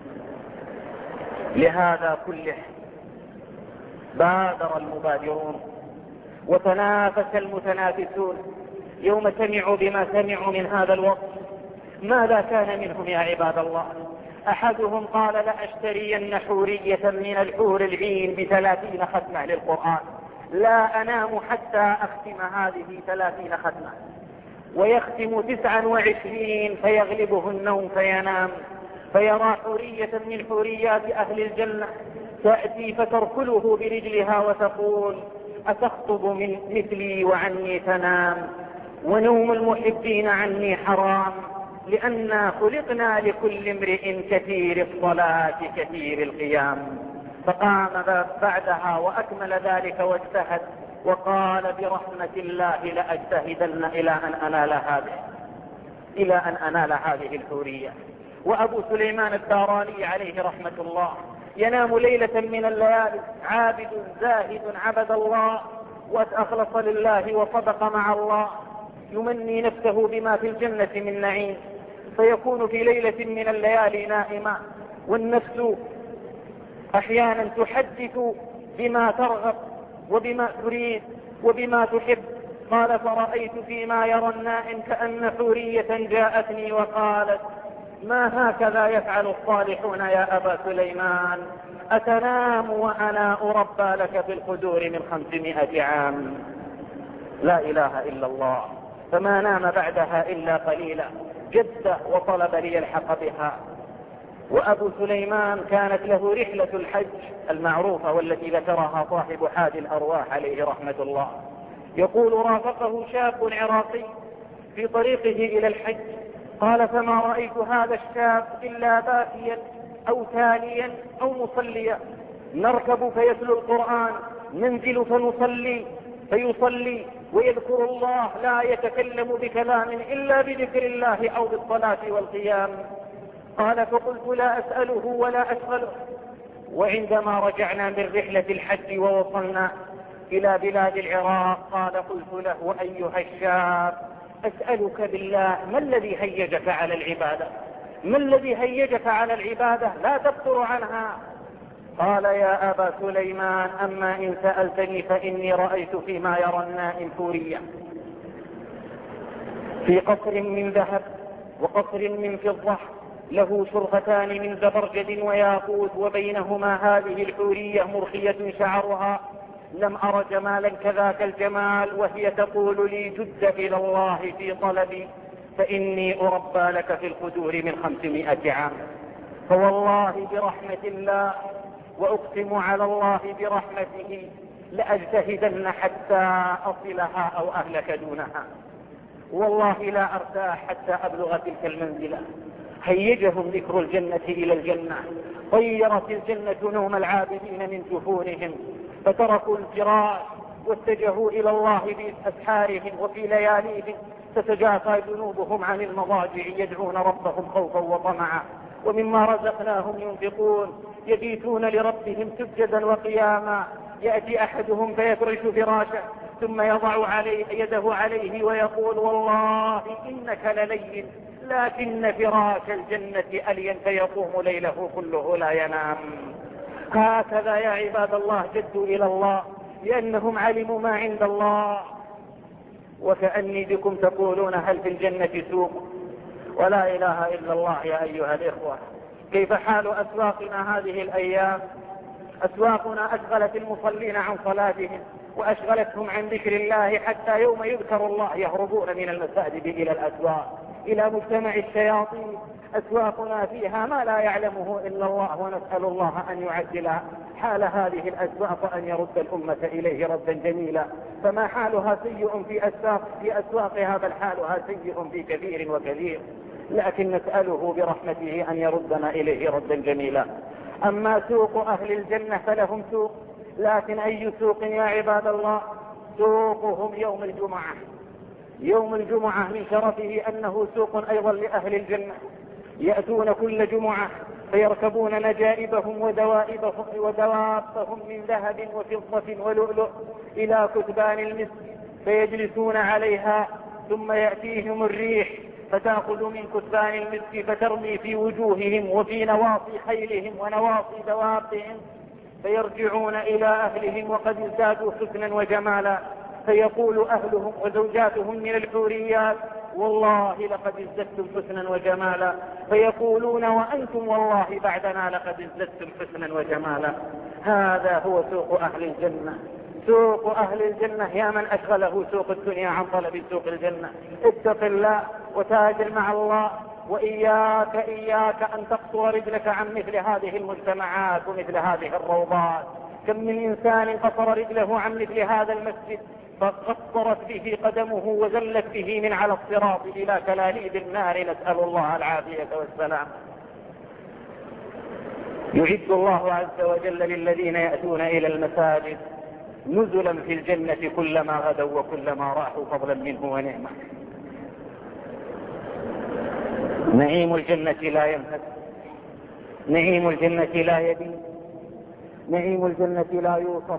Speaker 1: لهذا كله بادر المبادرون وتنافس المتنافسون يوم سمعوا بما سمعوا من هذا الوصف. ماذا كان منهم يا عباد الله؟ أحدهم قال: لأشترين حورية من الحور العين ب30 ختمة للقرآن، لا أنام حتى أختم هذه 30 ختمة. ويختم 29 فيغلبه النوم فينام، فيرى حورية من حوريات أهل الجنة تأتي فتركله برجلها وتقول: أتخطب من مثلي وعني تنام؟ ونوم المحبين عني حرام، لأننا خلقنا لكل امرئ كثير الصلاة كثير القيام. فقام بعدها وأكمل ذلك واجتهد وقال: برحمة الله لأجتهدن إلى أن أنال هذه الحورية. وأبو سليمان الداراني عليه رحمة الله ينام ليلة من الليالي عابد زاهد عبد الله وأخلص لله وصدق مع الله، يمني نفسه بما في الجنة من نعيم، فيكون في ليلة من الليالي نائما، والنفس أحيانا تحدث بما ترغب وبما تريد وبما تحب. قال: فرأيت فيما يرى النائم كأن حورية جاءتني وقالت: ما هكذا يفعل الصالحون يا أبا سليمان؟ أتنام وأنا أربى لك بالقدور من 500 عام؟ لا إله إلا الله. فما نام بعدها إلا قليلا، جد وطلب ليلحق بها. وأبو سليمان كانت له رحلة الحج المعروفة والتي ذكرها صاحب حاد الأرواح عليه رحمة الله. يقول: رافقه شاب عراقي في طريقه إلى الحج، قال: فما رأيت هذا الشاب إلا باكيا أو تاليا أو مصليا، نركب فيتلو القرآن، ننزل فنصلي فيصلي ويذكر الله، لا يتكلم بكلام إلا بذكر الله أو بالصلاة والقيام. قال: فقلت: لا أسأله ولا أشغله. وعندما رجعنا من رحلة الحج ووصلنا إلى بلاد العراق قال: قلت له: أيها الشاب، أسألك بالله، ما الذي هيجك على العبادة؟ ما الذي هيجك على العبادة لا تفتر عنها؟ قال: يا أبا سليمان، أما إن سألتني فإني رأيت فيما يرى النائم حورية في قصر من ذهب وقصر من فضة، له شرفتان من زبرجد وياقوت، وبينهما هذه الحورية مرخية شعرها، لم أر جمالا كذاك الجمال، وهي تقول لي: جد إلى الله في طلبي فإني أربى لك في القدور من 500 عام. فوالله برحمة الله وأقسم على الله برحمته لأجتهدن حتى أصلها أو أهلك دونها، والله لا أرتاح حتى أبلغ تلك المنزلة. هيجهم ذكر الجنة إلى الجنة، طيرت الجنة نوم العابدين من جفونهم، فتركوا الفراش واتجهوا إلى الله في أسحارهم وفي لياليهم، تتجافى جنوبهم عن المضاجع يدعون ربهم خوفا وطمعا ومما رزقناهم ينفقون، يبيتون لربهم سجدا وقياما. يأتي أحدهم فيفرش فراشه ثم يضع يده عليه ويقول والله إنك للين لكن فراش الجنة ألين، فيقوم ليله كله لا ينام. هكذا يا عباد الله جدوا إلى الله لأنهم علموا ما عند الله. وكأني بكم تقولون هل في الجنة سوق؟ ولا إله إلا الله يا أيها الإخوة. كيف حال أسواقنا هذه الأيام؟ أسواقنا أشغلت المصلين عن صلاتهم وأشغلتهم عن ذكر الله، حتى يوم يذكر الله يهربون من المساجد إلى الأسواق إلى مجتمع الشياطين. أسواقنا فيها ما لا يعلمه إلا الله، ونسأل الله أن يعدل حال هذه الأسواق وأن يرد الأمة إليه ردا جميلا. فما حالها سيء في أسواقها، بل حالها سيء في كثير وكثير، لكن نسأله برحمته أن يردنا إليه ردا جميلا. أما سوق أهل الجنة فلهم سوق، لكن أي سوق يا عباد الله؟ سوقهم يوم الجمعة. يوم الجمعة من شرفه أنه سوق أيضا لأهل الجنة، يأتون كل جمعة فيركبون نجائبهم ودوابهم من ذهب وفضة ولؤلؤ إلى كثبان المسك فيجلسون عليها، ثم يأتيهم الريح فتأخذ من كثبان المسك فترمي في وجوههم وفي نواصي خيلهم ونواصي دوابهم، فيرجعون إلى أهلهم وقد ازدادوا حسنا وجمالا، فيقول أهلهم وزوجاتهم من الحوريات والله لقد ازددتم حسنا وجمالا، فيقولون وأنتم والله بعدنا لقد ازددتم حسنا وجمالا. هذا هو سوق أهل الجنة. سوق أهل الجنة يا من أشغله سوق الدنيا عن طلب سوق الجنة، اتق الله وتاجر مع الله، وإياك أن تقصر رجلك عن مثل هذه المجتمعات ومثل هذه الروضات. كم من إنسان قصر رجله عن مثل هذا المسجد فقصرت به قدمه وزلت به من على الصراط إلى كلاليب النار، نسأل الله العافية والسلام. يعد الله عز وجل للذين يأتون إلى المساجد نزلا في الجنة كلما غدوا وكلما راحوا فضلا منه ونعمة. نعيم الجنة لا ينفد، نعيم الجنة لا يبين، نعيم الجنة لا يوصف.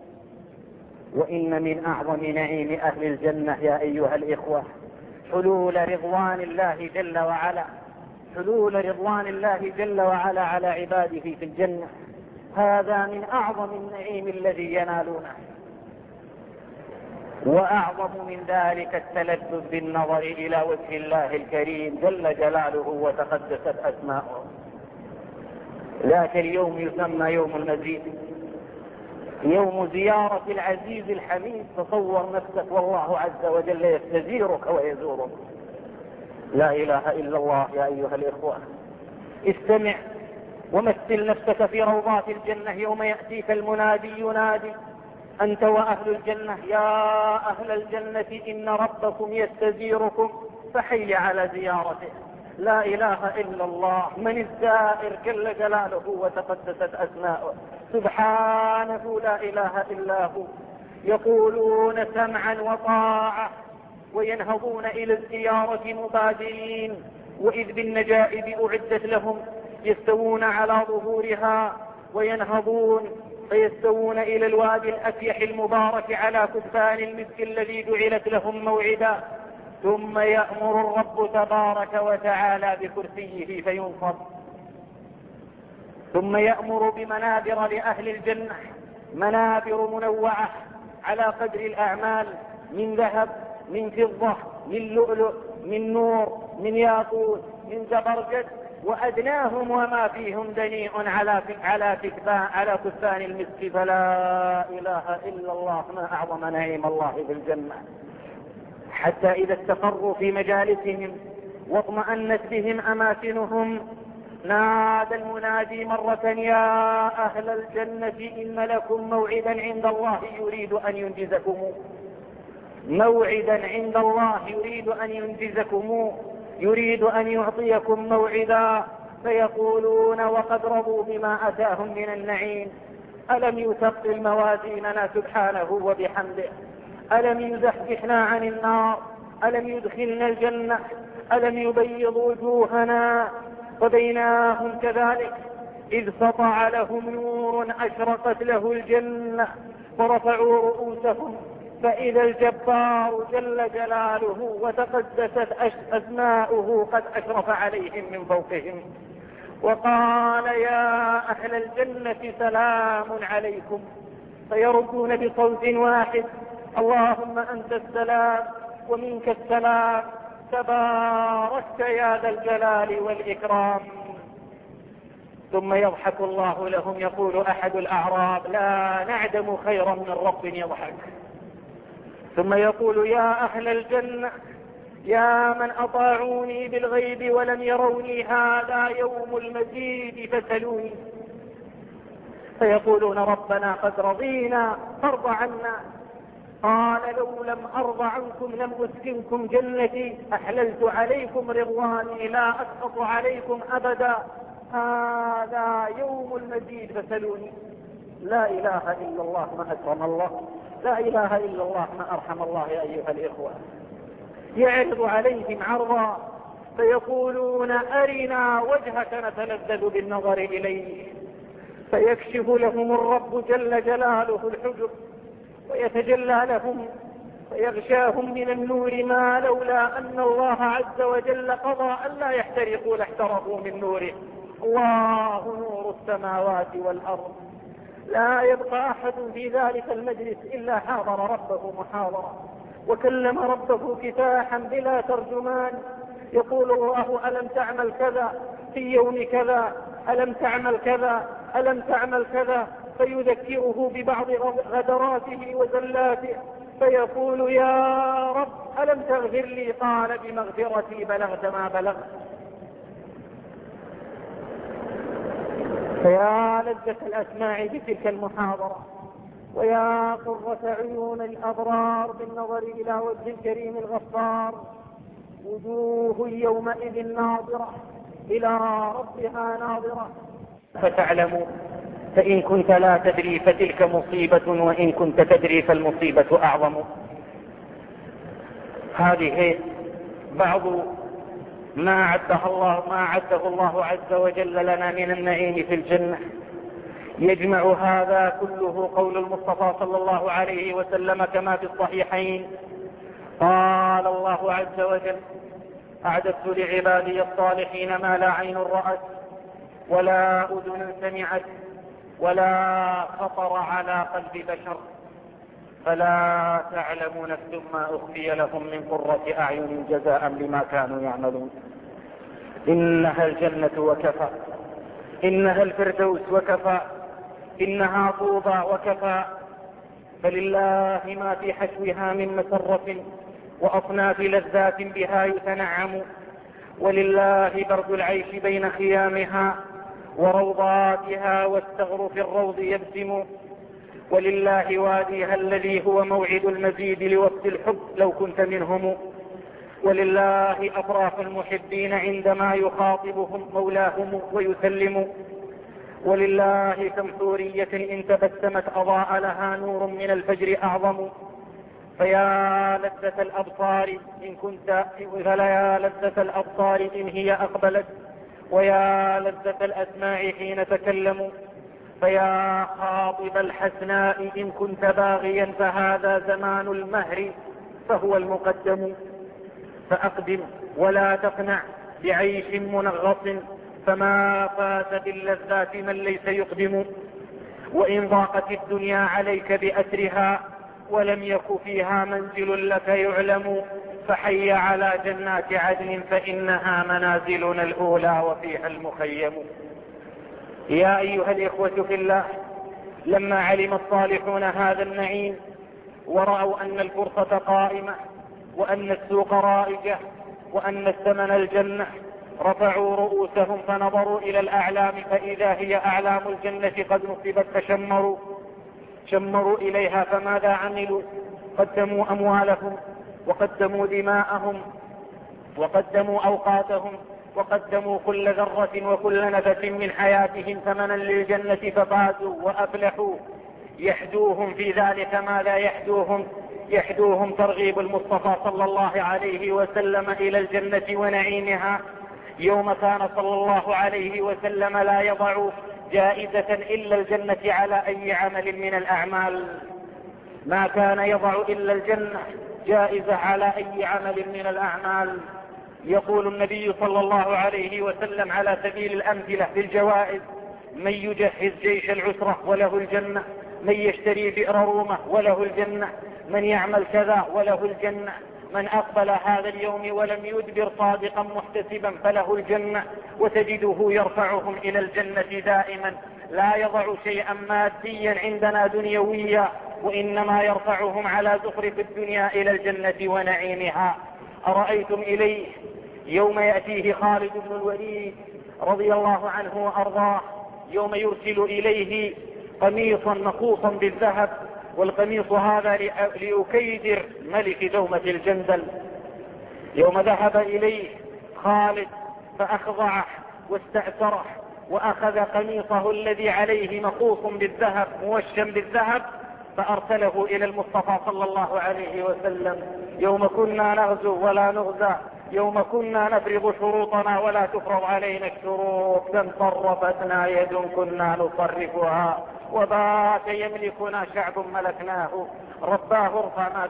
Speaker 1: وإن من أعظم نعيم أهل الجنة يا أيها الإخوة حلول رضوان الله جل وعلا، حلول رضوان الله جل وعلا على عباده في الجنة. هذا من أعظم النعيم الذي ينالونه. وأعظم من ذلك التلذذ بالنظر إلى وجه الله الكريم جل جلاله وتقدست أسماؤه. ذاك اليوم يسمى يوم المزيد، يوم زيارة العزيز الحميد. تصور نفسك والله عز وجل يستزيرك ويزورك. لا إله إلا الله يا أيها الإخوة. استمع ومثل نفسك في روضات الجنة يوم يأتيك المنادي ينادي أنت وأهل الجنة يا أهل الجنة إن ربكم يستزيركم فحي على زيارته. لا إله إلا الله. من الزائر جل جلاله وتقدست أسماؤه سبحانه لا إله إلا هو. يقولون سمعا وطاعة وينهضون إلى الزيارة مبادرين، وإذ بالنجائب أعدت لهم يستوون على ظهورها وينهضون فيستوون إلى الوادي الأفيح المبارك على كثبان المسك الذي جعلت لهم موعدا، ثم يأمر الرب تبارك وتعالى بكرسيه فينصب، ثم يأمر بمنابر لأهل الجنة، منابر منوعة على قدر الأعمال، من ذهب، من فضة، من لؤلؤ، من نور، من ياقوت، من زبرجد، وأدناهم وما فيهم دنيء على كثبان المسك. فلا إله إلا الله. ما أعظم نعيم الله في الجنة. حتى إذا استقروا في مجالسهم واطمأنت بهم أماكنهم نادى المنادي مرة يا أهل الجنة إن لكم موعدا عند الله يريد أن ينجزكم، موعدا عند الله يريد أن ينجزكم، يريد أن يعطيكم موعدا. فيقولون وقد رضوا بما أتاهم من النعيم
Speaker 2: ألم يثقل موازيننا سبحانه وبحمده؟ ألم يزحزحنا عن النار؟ ألم يدخلنا الجنة؟ ألم يبيض وجوهنا؟ فبيناهم كذلك إذ سطع لهم نور أشرقت له الجنة فرفعوا رؤوسهم فإذا الجبار جل جلاله وتقدست أسماؤه قد أشرف عليهم من فوقهم وقال يا أهل الجنة سلام عليكم، فيردون بصوت واحد اللهم أنت السلام ومنك السلام تباركت يا ذا الجلال والإكرام. ثم يضحك الله لهم، يقول أحد الأعراب لا نعدم خيرا من رب يضحك. ثم يقول يا أهل الجنة يا من أطاعوني بالغيب ولم يروني هذا يوم المزيد فسلوني. فيقولون ربنا قد رضينا فارض عنا. قال لو لم أرض عنكم لم أسكنكم جنتي، أحللت عليكم رضواني لا أسقط عليكم أبدا، هذا يوم المزيد فسلوني. لا إله إلا الله ما أكرم الله، لا إله إلا الله ما أرحم الله يا أيها الإخوة. يعرض عليهم عرضا فيقولون أرنا وجهك نتلذذ بالنظر إليه، فيكشف لهم الرب جل جلاله الحجب ويتجلى لهم فيغشاهم من النور ما لولا أن الله عز وجل قضى أن لا يحترقوا لاحترقوا من نوره. الله نور السماوات والأرض. لا يبقى أحد في ذلك المجلس إلا حاضر ربه محاضرة وكلم ربه كفاحا بلا ترجمان. يقول الله ألم تعمل كذا في يوم كذا، ألم تعمل كذا، ألم تعمل كذا، فيذكره ببعض غدراته وزلاته فيقول يا رب ألم تغفر لي؟ قال بمغفرتي بلغت ما بلغت. فيا لذة الأسماع بتلك المحاضرة ويا قرة عيون الأبرار بالنظر إلى وجه الكريم الغفار. وجوه يومئذ ناظرة إلى ربها ناظرة. فتعلم فإن كنت لا تدري فتلك مصيبة، وإن كنت تدري فالمصيبة أعظم. هذه بعض ما عده الله عز وجل لنا من النعيم في الجنة. يجمع هذا كله قول المصطفى صلى الله عليه وسلم كما في الصحيحين. قال الله عز وجل أعددت لعبادي الصالحين ما لا عين رأت ولا أذن سمعت ولا خطر على قلب بشر، فلا تعلم نفس ما أخفي لهم من قرة أعين جزاء بما كانوا يعملون. إنها الجنة وكفى، إنها الفردوس وكفى، إنها طوبى وكفى. فلله ما في حشوها من مسرة وأصناف لذات بها يتنعم، ولله برد العيش بين خيامها وروضاتها والثغر في الروض يبسم، ولله واديها الذي هو موعد المزيد لوقت الحب لو كنت منهم، ولله أفراح المحبين عندما يخاطبهم مولاهم ويسلم، ولله كم حورية إن تبسمت أضاء لها نور من الفجر أعظم. فيا لذة الأبصار إن كنت فلا لذة الأبصار إن هي أقبلت، ويا لذة الأسماع حين تكلموا. فيا خاطب الحسناء إن كنت باغيا فهذا زمان المهر فهو المقدم. فأقدم ولا تقنع بعيش منغص، فما فات باللذات من ليس يقدم. وإن ضاقت الدنيا عليك بأسرها ولم يك فيها منزل لك يعلم، فحي على جنات عدن فإنها منازلنا الأولى وفيها المخيم. يا أيها الإخوة في الله، لما علم الصالحون هذا النعيم ورأوا أن الفرصة قائمة وأن السوق رائجة وأن الثمن الجنة، رفعوا رؤوسهم فنظروا إلى الأعلام فإذا هي أعلام الجنة قد نصبت شمروا إليها. فماذا عملوا؟ قدموا أموالهم وقدموا دماءهم وقدموا أوقاتهم وقدموا كل ذرة وكل نفس من حياتهم ثمنا للجنة ففازوا وأفلحوا. يحدوهم في ذلك ماذا يحدوهم ترغيب المصطفى صلى الله عليه وسلم إلى الجنة ونعيمها، يوم كان صلى الله عليه وسلم لا يضع جائزة إلا الجنة على أي عمل من الأعمال، ما كان يضع إلا الجنة جائزة على أي عمل من الأعمال. يقول النبي صلى الله عليه وسلم على سبيل الأمثلة بالجوائز: من يجهز جيش العسرة وله الجنة، من يشتري بئر رومة وله الجنة، من يعمل كذا وله الجنة، من أقبل هذا اليوم ولم يدبر صادقا محتسبا فله الجنة. وتجده يرفعهم إلى الجنة دائما، لا يضع شيئا ماديا عندنا دنيويا، وإنما يرفعهم على زخرف الدنيا إلى الجنة ونعيمها. أرأيتم إليه يوم يأتيه خالد بن الوليد رضي الله عنه وأرضاه، يوم يرسل إليه قميصا مخوصا بالذهب، والقميص هذا ليكيدر ملك دومة الجندل. يوم ذهب إليه خالد فأخضعه واستأثره وأخذ قميصه الذي عليه مخوص بالذهب موشم بالذهب فأرسله إلى المصطفى صلى الله عليه وسلم: يوم كنا نغزو ولا نغزى، يوم كنا نفرض شروطنا ولا تفرض علينا الشروط، كم صرفتنا يد كنا نصرفها، وبات يملكنا شعب ملكناه. رباه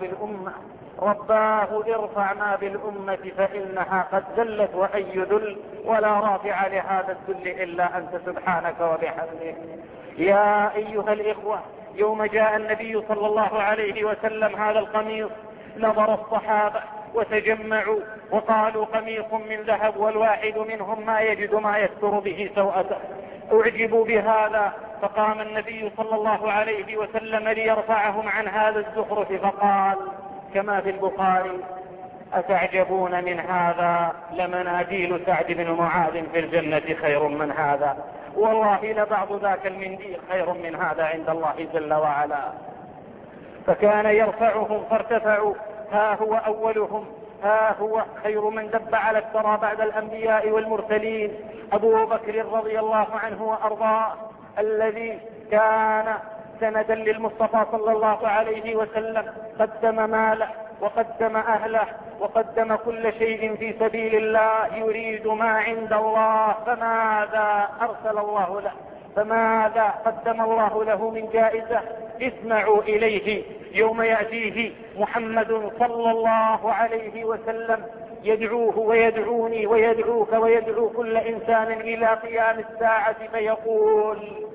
Speaker 2: ارفع ما بالأمة فإنها قد ذلت وأي ذل، ولا رافع لهذا الذل إلا أنت سبحانك وبحمدك. يا أيها الإخوة، يوم جاء النبي صلى الله عليه وسلم هذا القميص نظر الصحابة وتجمعوا وقالوا: قميص من ذهب، والواحد منهم ما يجد ما يستر به سوءته. أعجبوا بهذا، فقام النبي صلى الله عليه وسلم ليرفعهم عن هذا الزخرف فقال كما في البخاري: أتعجبون من هذا؟ لمناديل سعد بن معاذ في الجنة خير من هذا، والله لبعض ذاك المنديل خير من هذا عند الله جل وعلا. فكان يرفعهم فارتفعوا، ها هو أولهم، ها هو خير من دب على الثرى بعد الأنبياء والمرسلين، أبو بكر رضي الله عنه وأرضاه، الذي كان سندا للمصطفى صلى الله عليه وسلم، قدم ماله وقدم أهله وقدم كل شيء في سبيل الله، يريد ما عند الله، فماذا أرسل الله له؟ فماذا قدم الله له من جائزة؟ اسمعوا إليه يوم يأتيه محمد صلى الله عليه وسلم يدعوه ويدعوني ويدعوك ويدعو كل إنسان إلى قيام الساعة فيقول: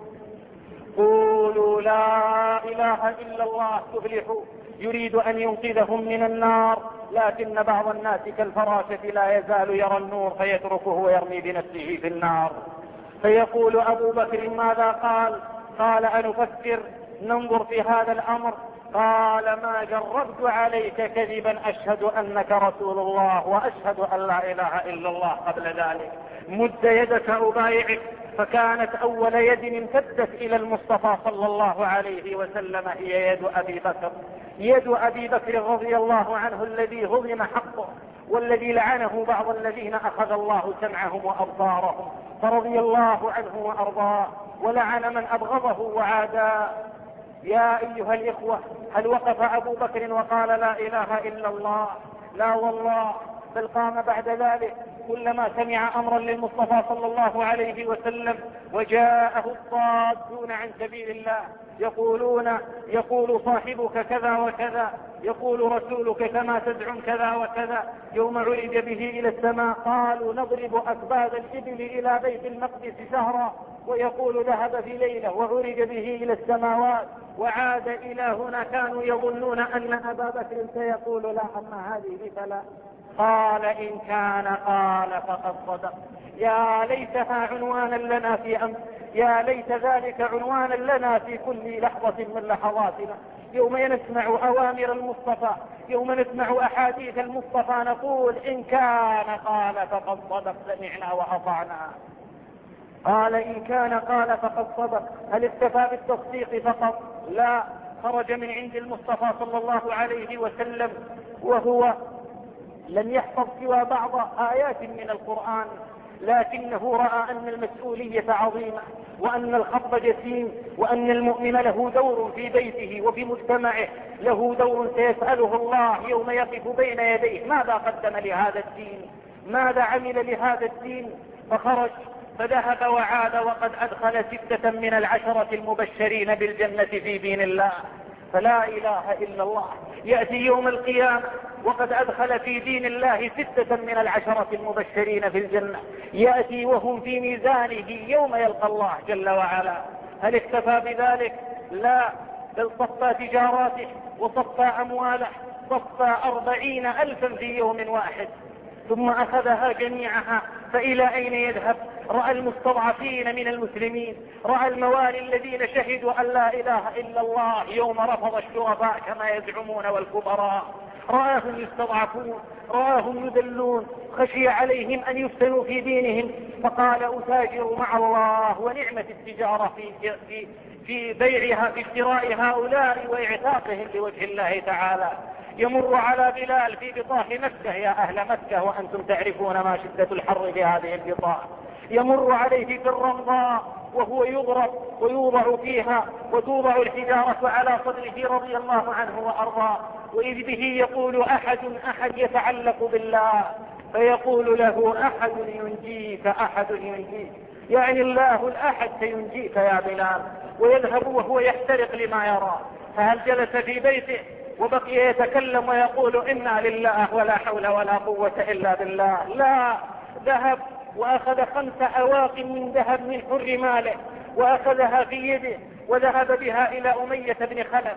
Speaker 2: قولوا لا إله إلا الله تفلحوا. يريد أن ينقذهم من النار، لكن بعض الناس كالفراشة لا يزال يرى النور فيتركه ويرمي بنفسه في النار. فيقول أبو بكر: ماذا قال؟ قال: أنفكر ننظر في هذا الأمر. قال: ما جربت عليك كذبا، أشهد أنك رسول الله وأشهد أن لا إله إلا الله قبل ذلك. مد يدك أبايعك. فكانت أول يد امتدت إلى المصطفى صلى الله عليه وسلم هي يد أبي بكر، يد أبي بكر رضي الله عنه الذي هضم حقه، والذي لعنه بعض الذين أخذ الله سمعهم وأبصارهم، فرضي الله عنه وأرضاه، ولعن من أبغضه وعاداه. يا أيها الإخوة، هل وقف أبو بكر وقال لا إله إلا الله؟ لا والله، بل قام بعد ذلك كلما سمع أمرا للمصطفى صلى الله عليه وسلم وجاءه الصادون عن سبيل الله يقول صاحبك كذا وكذا، يقول رسولك كما تزعم كذا وكذا. يوم عرج به إلى السماء قالوا: نضرب أكباد الإبل إلى بيت المقدس شهرا، ويقول ذهب في ليلة وعرج به إلى السماوات وعاد إلى هنا. كانوا يظنون أن أبا بكر سيقول لا، أما هذه فلا. قال: إن كان قال فقد صدق. يا ليتها عنوانا لنا يا ليت ذلك عنوانا لنا في كل لحظة من لحظاتنا. يوم نسمع أوامر المصطفى، يوم نسمع أحاديث المصطفى، نقول: إن كان قال فقد صدق، سمعنا وأطعنا. قال: إن كان قال فقد صدق. هل اكتفى بالتصديق فقط؟ لا، خرج من عند المصطفى صلى الله عليه وسلم وهو لم يحفظ سوى بعض آيات من القرآن، لكنه رأى أن المسؤولية عظيمة، وأن الخطب جسيم، وأن المؤمن له دور في بيته وفي مجتمعه، له دور سيسأله الله يوم يقف بين يديه ماذا قدم لهذا الدين، ماذا عمل لهذا الدين. فخرج فذهب وعاد وقد أدخل 6 من ال10 المبشرين بالجنة في دين الله. فلا إله إلا الله، يأتي يوم القيامة وقد أدخل في دين الله 6 من ال10 المبشرين في الجنة، يأتي وهم في ميزانه يوم يلقى الله جل وعلا. هل اكتفى بذلك؟ لا، بل صفى تجاراته وصفى أمواله، صفى 40,000 في يوم واحد، ثم أخذها جميعها. فإلى أين يذهب؟ رأى المستضعفين من المسلمين، رأى الموالي الذين شهدوا أن لا إله إلا الله يوم رفض الشرفاء كما يزعمون والكبراء، رآهم يستضعفون، رآهم يذلون، خشي عليهم أن يفتنوا في دينهم، فقال أتاجر مع الله. ونعمة التجارة في بيعها، في اشتراء هؤلاء وإعتاقهم لوجه الله تعالى. يمر على بلال في بطاح مكة، يا أهل مكة وأنتم تعرفون ما شدة الحر في هذه البطاح، يمر عليه في الرمضاء وهو يضرب ويوضع فيها وتوضع الحجارة على صدره رضي الله عنه وأرضاه، وإذ به يقول أحد يتعلق بالله، فيقول له أحد ينجيك، أحد ينجيك، يعني الله الأحد سينجيك يا بلال. ويذهب وهو يحترق لما يرى. فهل جلس في بيته وبقي يتكلم ويقول إنا لله ولا حول ولا قوة إلا بالله؟ لا، ذهب وأخذ 5 أواق من ذهب من حر ماله، وأخذها في يده وذهب بها إلى أمية بن خلف،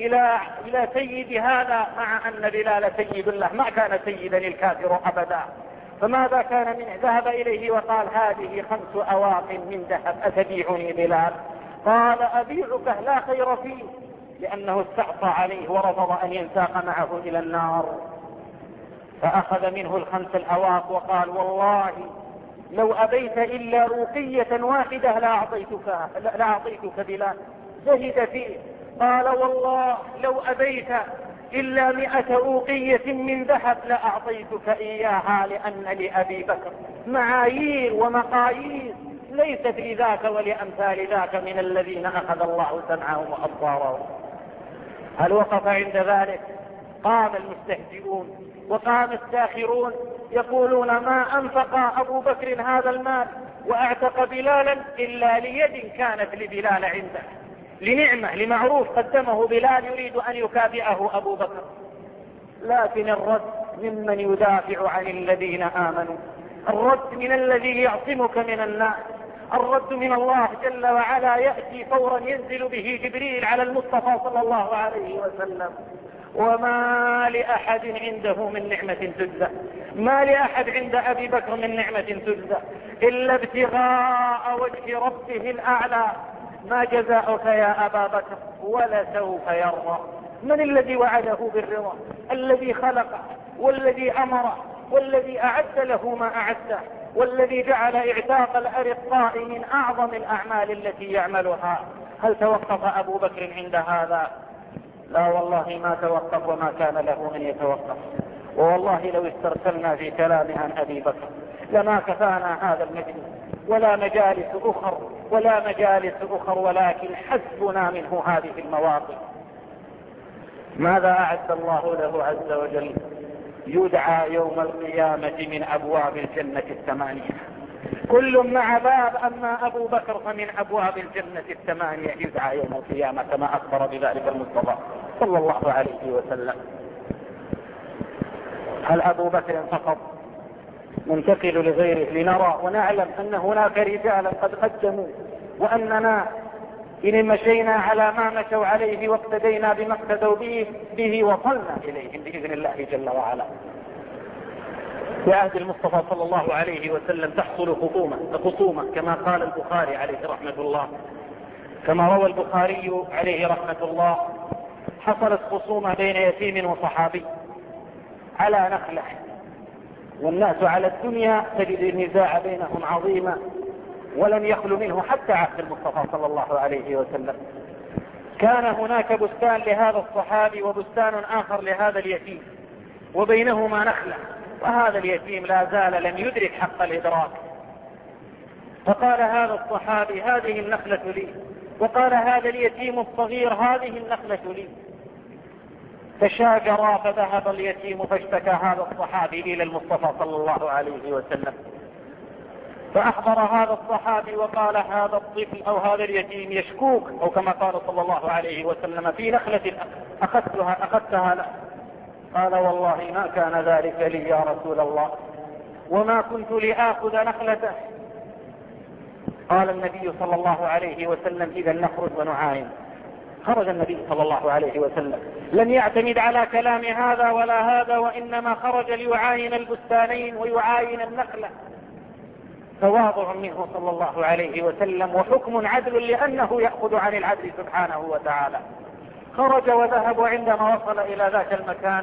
Speaker 2: إلى سيد هذا، مع أن بلال سيد الله، ما كان سيدا الكافر أبدا. فماذا كان منه؟ ذهب إليه وقال هذه 5 أواق من ذهب، أتبيعني بلال؟ قال أبيعك، لا خير فيه، لأنه استعصى عليه ورفض أن ينساق معه إلى النار. فأخذ منه 5 الأواق وقال والله لو أبيت إلا روقية واحدة لأعطيتك بلال. زهد فيه، قال والله لو أبيت إلا 100 روقية من ذهب لأعطيتك إياها، لأن لأبي بكر معايير ومقاييس ليست لذاك ولأمثال ذاك من الذين أخذ الله سمعهم وأبصارهم. هل وقف عند ذلك؟ قام المستهزئون وقام الساخرون يقولون ما أنفق أبو بكر هذا المال وأعتق بلالا إلا ليد كانت لبلال عنده، لنعمة، لمعروف قدمه بلال يريد أن يكافئه أبو بكر. لكن الرد ممن يدافع عن الذين آمنوا، الرد من الذي يعصمك من الناس، الرد من الله جل وعلا يأتي فورا، ينزل به جبريل على المصطفى صلى الله عليه وسلم. وما لأحد عنده من نعمة تجزى، ما لأحد عند أبي بكر من نعمة تجزى إلا ابتغاء وجه ربه الأعلى. ما جزاؤك يا أبا بكر ولسوف يرضى. من الذي وعده بالرضا؟ الذي خلقه والذي أمره والذي أعد له ما أعده، والذي جعل إعتاق الأرقاء من أعظم الأعمال التي يعملها. هل توقف أبو بكر عند هذا؟ لا والله ما توقف، وما كان له أن يتوقف. والله لو استرسلنا في كلام عن أبي بكر لما كفانا هذا المجلس ولا مجالس أخر، ولكن حسبنا منه هذه المواقف. ماذا أعد الله له عز وجل؟ يدعى يوم القيامة من أبواب الجنة 8، كل مع باب، أما أبو بكر فمن أبواب الجنة 8 يدعى يوم القيامة كما أخبر بذلك المصطفى صلى الله عليه وسلم. هل أبو بكر فقط منتقل لغيره؟ لنرى ونعلم أن هناك رجالا قد قدموا، وأننا إن مشينا على ما مشوا عليه واقتدينا بما اقتدوا به وصلنا إليهم بإذن الله جل وعلا. في عهد المصطفى صلى الله عليه وسلم تحصل خصومة كما قال البخاري عليه رحمة الله، كما روى البخاري عليه رحمة الله، حصلت خصومة بين يتيم وصحابي على نخلة، والناس على الدنيا تجد النزاع بينهم عظيما، ولم يخلو منه حتى عهد المصطفى صلى الله عليه وسلم. كان هناك بستان لهذا الصحابي وبستان آخر لهذا اليتيم، وبينهما نخلة، وهذا اليتيم لا زال لم يدرك حق الإدراك، فقال هذا الصحابي هذه النخلة لي، وقال هذا اليتيم الصغير هذه النخلة لي. فشاجرا، فذهب اليتيم فاشتكى هذا الصحابي إلى المصطفى صلى الله عليه وسلم، فأحضر هذا الصحابي وقال هذا الطفل أو هذا اليتيم يشكوك، أو كما قال صلى الله عليه وسلم في نخلة أخذتها له. قال والله ما كان ذلك لي يا رسول الله، وما كنت لآخذ نخلته. قال النبي صلى الله عليه وسلم إذا نخرج ونعاين. خرج النبي صلى الله عليه وسلم، لم يعتمد على كلام هذا ولا هذا، وإنما خرج ليعاين البستانين ويعاين النخلة. تواضع منه صلى الله عليه وسلم، وحكم عدل لأنه يأخذ عن العدل سبحانه وتعالى. خرج وذهب، وعندما وصل إلى ذاك المكان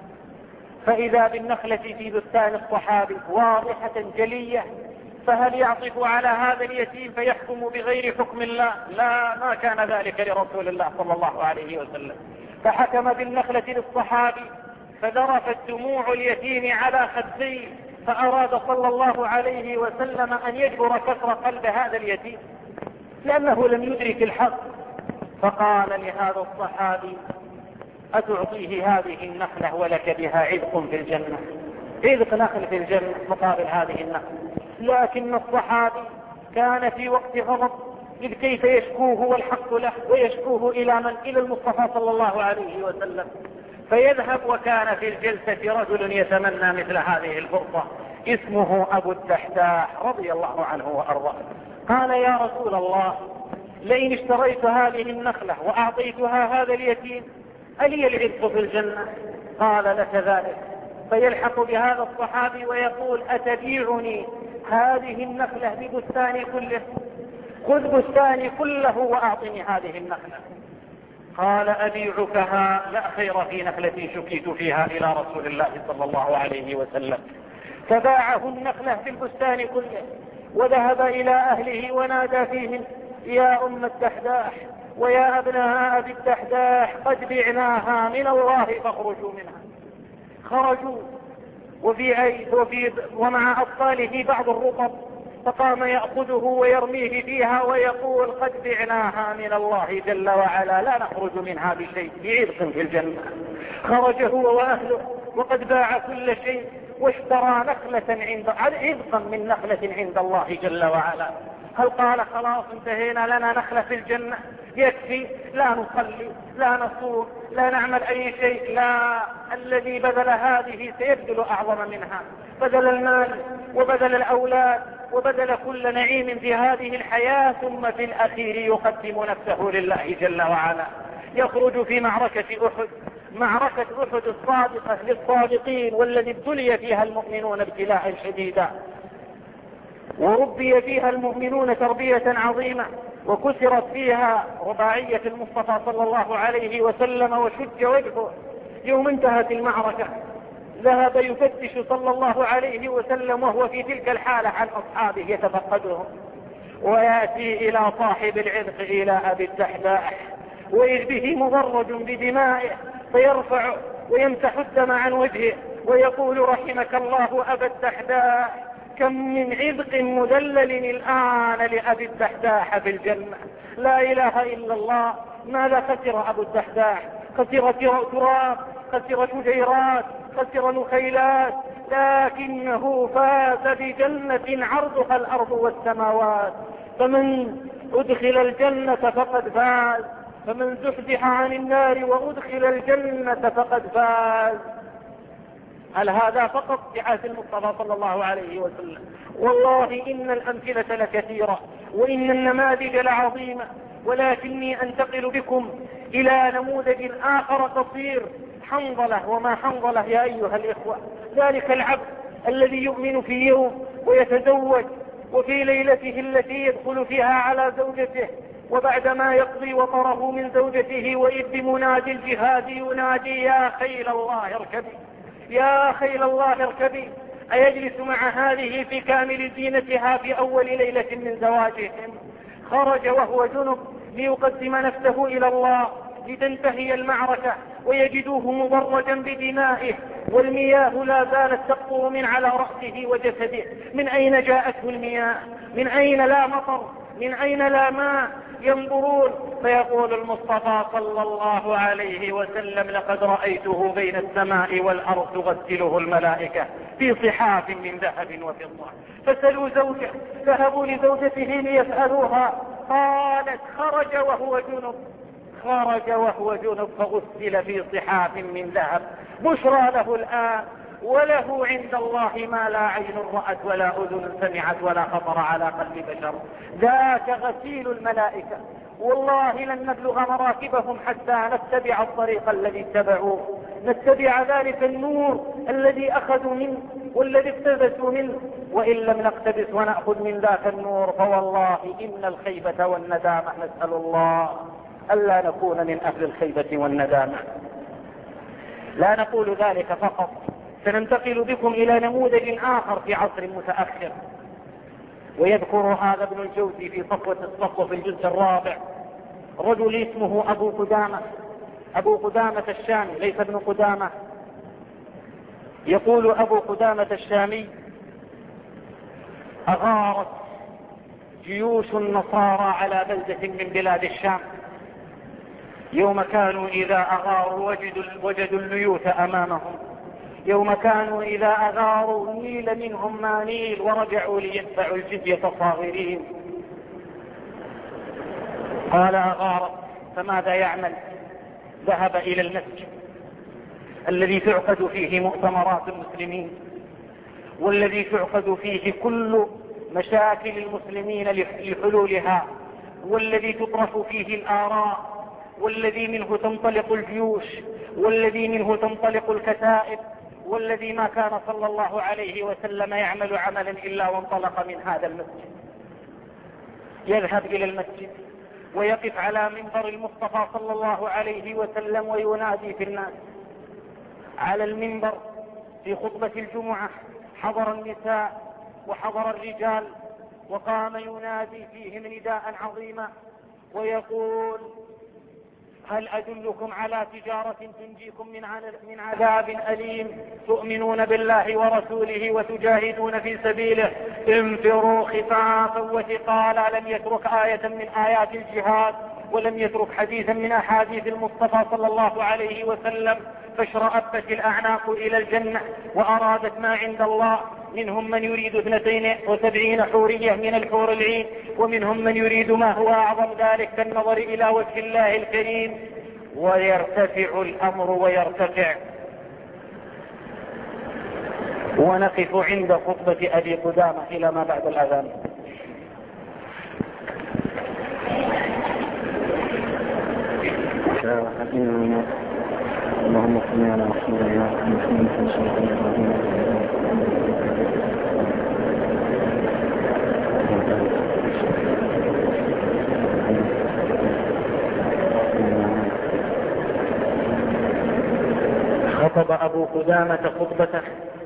Speaker 2: فإذا بالنخلة في بستان الصحابي واضحة جلية. فهل يعطف على هذا اليتيم فيحكم بغير حكم الله؟ لا، ما كان ذلك لرسول الله صلى الله عليه وسلم. فحكم بالنخلة للصحابي، فذرفت دموع اليتيم على خديه، فأراد صلى الله عليه وسلم أن يجبر كسر قلب هذا اليتيم لأنه لم يدرك الحق. فقال لهذا الصحابي أتعطيه هذه النخلة ولك بها عذق في الجنة، عذق نخل في الجنة مقابل هذه النخلة. لكن الصحابي كان في وقت غضب، إذ كيف يشكوه والحق له، ويشكوه إلى من؟ إلى المصطفى صلى الله عليه وسلم. فيذهب، وكان في الجلسة رجل يتمنى مثل هذه الفرصة اسمه أبو الدحداح رضي الله عنه وأرضاه. قال يا رسول الله لئن اشتريت هذه النخلة وأعطيتها هذا اليتيم ألي العذق في الجنة؟ قال لك ذلك. فيلحق بهذا الصحابي ويقول أتبيعني هذه النخلة ببستاني كله؟ خذ بستاني كله وأعطني هذه النخلة. قال أبيعكها؟ لا خير في نخلة شكيت فيها إلى رسول الله صلى الله عليه وسلم. فباعه النخلة في البستان كله، وذهب إلى أهله ونادى فيهم يا أم الدحداح ويا أبناء أبي الدحداح قد بعناها من الله فاخرجوا منها. خرجوا ومع أطفاله بعض الرطب، فقام يأخذه ويرميه فيها ويقول قد بعناها من الله جل وعلا لا نخرج منها بشيء، بعذق في الجنة. خرج هو وأهله وقد باع كل شيء، واشترى نخلة عذقا من نخلة عند الله جل وعلا. هل قال خلاص انتهينا لنا نخلة في الجنة يكفي، لا نصلي لا نصوم لا نعمل أي شيء؟ لا، الذي بذل هذه سيبذل أعظم منها، بذل المال وبذل الأولاد وبذل كل نعيم في هذه الحياة، ثم في الأخير يقدم نفسه لله جل وعلا. يخرج في معركة أحد، معركة أحد الصادقة للصادقين، والذي ابتلي فيها المؤمنون ابتلاء شديدا، وربي فيها المؤمنون تربية عظيمة، وكسرت فيها رباعية المصطفى صلى الله عليه وسلم وشج وجهه. يوم انتهت المعركة ذهب يفتش صلى الله عليه وسلم وهو في تلك الحالة عن أصحابه يتفقدهم، ويأتي إلى صاحب العذق إلى أبي الدحداح ويجبه مضرج بدمائه، فيرفع ويمسح الدم عن وجهه ويقول رحمك الله أبا الدحداح، كم من عذق مدلل الآن لأبي الدحداح في الجنة. لا إله إلا الله. ماذا خسر أبو الدحداح؟ خسر تراب، خسر شجيرات، خسر نخيلات، لكنه فاز بجنة عرضها الأرض والسماوات. فمن أدخل الجنة فقد فاز، فمن زحزح عن النار وأدخل الجنة فقد فاز. هل هذا فقط بعهد المصطفى صلى الله عليه وسلم؟ والله إن الأمثلة لكثيرة وإن النماذج لعظيمة، ولكني أنتقل بكم إلى نموذج آخر قصير، حنظلة. وما حنظلة يا أيها الإخوة؟ ذلك العبد الذي يؤمن في يوم ويتزوج، وفي ليلته التي يدخل فيها على زوجته، وبعدما يقضي وطره من زوجته وإذ بمنادي الجهاد ينادي يا خيل الله اركبي، يا خيل الله اركبي. أيجلس مع هذه في كامل زينتها في أول ليلة من زواجهم؟ خرج وهو جنب ليقدم نفسه إلى الله لتنتهي المعركة، ويجدوه مبرجا بدمائه، والمياه لا زالت تقطر من على رأسه وجسده. من أين جاءته المياه؟ من أين لا مطر؟ من أين لا ماء؟ ينظرون فيقول المصطفى صلى الله عليه وسلم: لقد رأيته بين السماء والأرض تغسله الملائكة في صحاف من ذهب وفضة. فسألوا زوجه، ذهبوا لزوجته ليسألوها، قالت: خرج وهو جنب فغسل في صحاف من ذهب. بشرى له الآن، وله عند الله ما لا عين رأت ولا أذن سمعت ولا خطر على قلب بشر. ذاك غسيل الملائكة. والله لن نبلغ مراتبهم حتى نتبع الطريق الذي اتبعوه، نتبع ذلك النور الذي أخذوا منه والذي اقتبسوا منه. وإن لم نقتبس ونأخذ من ذاك النور فوالله إن الخيبة والندامة، نسأل الله ألا نكون من أهل الخيبة والندامة. لا نقول ذلك فقط، سننتقل بكم إلى نموذج آخر في عصر متأخر، ويذكر هذا ابن الجوزي في صفوة الصفوة في الجزء الرابع. رجل اسمه أبو قدامة الشامي، ليس ابن قدامة. يقول أبو قدامة الشامي: أغارت جيوش النصارى على بلدة من بلاد الشام، يوم كانوا إذا أغاروا وجدوا الليوث أمامهم، يوم كانوا إذا أغاروا نيل منهم ما نيل ورجعوا ليدفعوا الجزية صاغرين. قال: أغارت، فماذا يعمل؟ ذهب إلى المسجد الذي تعقد فيه مؤتمرات المسلمين، والذي تعقد فيه كل مشاكل المسلمين لحلولها، والذي تطرح فيه الآراء، والذي منه تنطلق الجيوش، والذي منه تنطلق الكتائب، والذي ما كان صلى الله عليه وسلم يعمل عملا إلا وانطلق من هذا المسجد. يذهب إلى المسجد ويقف على منبر المصطفى صلى الله عليه وسلم وينادي في الناس. على المنبر في خطبة الجمعة حضر النساء وحضر الرجال، وقام ينادي فيهم نداء عظيما ويقول: هل أدلكم على تجارة تنجيكم من عذاب أليم؟ تؤمنون بالله ورسوله وتجاهدون في سبيله، انفروا خفافا وثقالا. لم يترك آية من آيات الجهاد، ولم يترك حديثا من أحاديث المصطفى صلى الله عليه وسلم، فاشرأبت الأعناق إلى الجنة وأرادت ما عند الله. منهم من يريد 72 حورية من الحور العين، ومنهم من يريد ما هو أعظم ذلك كالنظر إلى وجه الله الكريم. ويرتفع الأمر ويرتفع. ونقف عند خطبة أبي قدامة إلى ما بعد الأذان.
Speaker 1: اللهم صل على رسول الله محمد صلى الله عليه وسلم.
Speaker 2: خطب أبو قدامة خطبته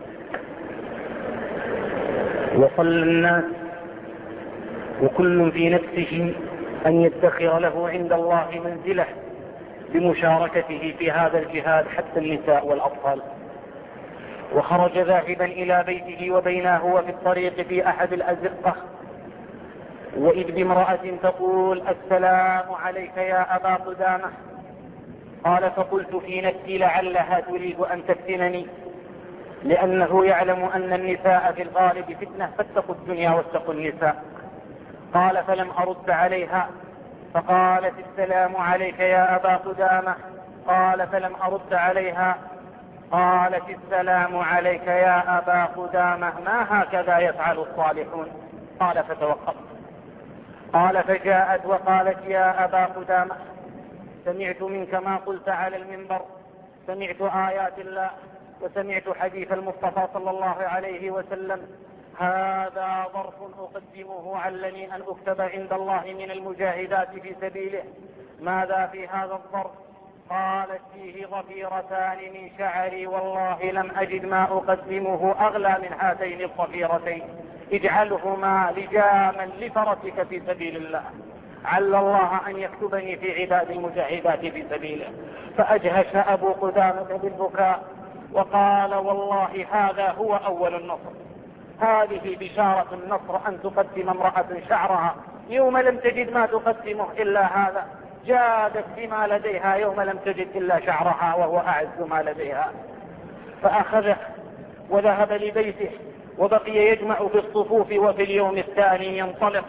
Speaker 2: وصلى الناس، وكل في نفسه أن يدخر له عند الله منزله بمشاركته في هذا الجهاد، حتى النساء والأطفال. وخرج ذاهبا إلى بيته، وبينه هو في الطريق في أحد الأزقة وإذ بامرأة تقول: السلام عليك يا أبا قدامة. قال: فقلت في نفسي لعلها تريد أن تفتنني، لأنه يعلم أن النساء في الغالب فتنة، فاتقوا الدنيا واتقوا النساء. قال: فلم أرد عليها، فقالت: السلام عليك يا أبا قدامة. قال: فلم أرد عليها. قالت: السلام عليك يا أبا قدامة، ما هكذا يفعل الصالحون. قال: فتوقفت. قال: فجاءت وقالت: يا أبا قدامة، سمعت منك ما قلت على المنبر، سمعت آيات الله وسمعت حديث المصطفى صلى الله عليه وسلم، هذا ظرف أقدمه علني أن أكتب عند الله من المجاهدات في سبيله. ماذا في هذا الظرف؟ قالت: فيه ظفيرتان من شعري، والله لم أجد ما أقدمه أغلى من هاتين الظفيرتين، اجعلهما لجاما لفرسك في سبيل الله. عل الله أن يكتبني في عداد المجاهدات في سبيله. فأجهش أبو قدامة بالبكاء وقال والله هذا هو أول النصر، هذه بشارة النصر أن تقدم امرأة شعرها يوم لم تجد ما تقدمه إلا هذا، جادت بما لديها يوم لم تجد إلا شعرها وهو أعز ما لديها. فأخذه وذهب لبيته وبقي يجمع في الصفوف، وفي اليوم الثاني ينطلق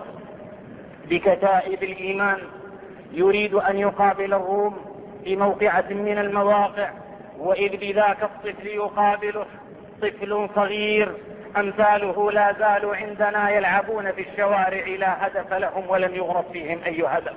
Speaker 2: بكتائب الإيمان يريد أن يقابل الروم في موقعة من المواقع، وإذ بذاك الطفل يقابله طفل صغير أمثاله لا زالوا عندنا يلعبون في الشوارع لا هدف لهم ولم يغرس فيهم أي هدف.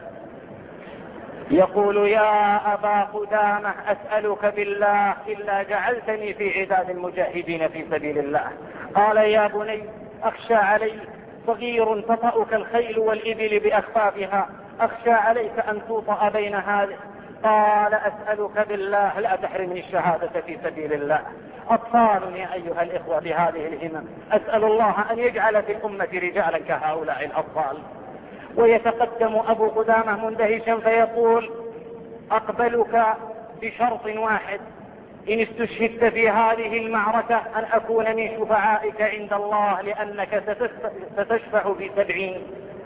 Speaker 2: يقول يا أبا قدامة أسألك بالله إلا جعلتني في عداد المجاهدين في سبيل الله. قال يا بني أخشى علي، صغير تطأك الخيل والإبل بأخفافها، أخشى عليك أن توطأ بين هذه. قال أسألك بالله لا تحرمني الشهادة في سبيل الله. أطفال يا أيها الإخوة بهذه الهمم، أسأل الله أن يجعل في الأمة رجالا كهؤلاء الأطفال. ويتقدم أبو قدامة مندهشا فيقول أقبلك بشرط واحد، إن استشهدت في هذه المعركة أن أكون من شفعائك عند الله لأنك ستشفع في 70.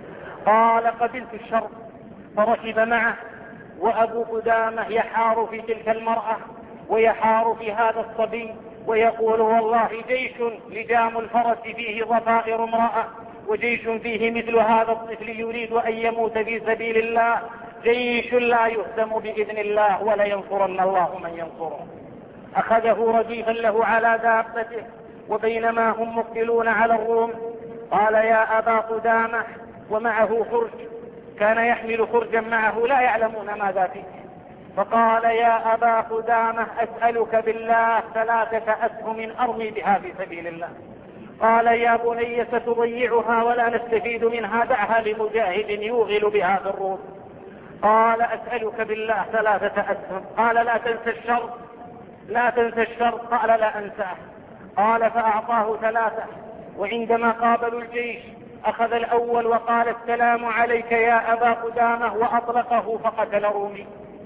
Speaker 2: قال قبلت الشرط. فركب معه، وأبو قدامة يحار في تلك المرأة ويحار في هذا الصبي ويقول والله جيش لجام الفرس فيه ضفائر امرأة، وجيش فيه مثل هذا الطفل يريد أن يموت في سبيل الله، جيش لا يهزم بإذن الله ولا ينصرن الله من ينصره. أخذه رديفا له على دابته، وبينما هم مقبلون على الروم قال يا أبا قدامة، ومعه خرج، كان يحمل خرجا معه لا يعلمون ماذا فيه. فقال يا أبا قدامة أسألك بالله 3 أسهم أرمي بها في سبيل الله. قال يا بني ستضيعها ولا نستفيد منها، دعها لمجاهد يوغل بها في الروم. قال أسألك بالله 3 أسهم. قال لا تنسى الشرط، لا تنسى الشرط. قال لا أنساه. قال فأعطاه 3، وعندما قابلوا الجيش أخذ الأول وقال السلام عليك يا أبا قدامة وأطلقه فقتل رومي.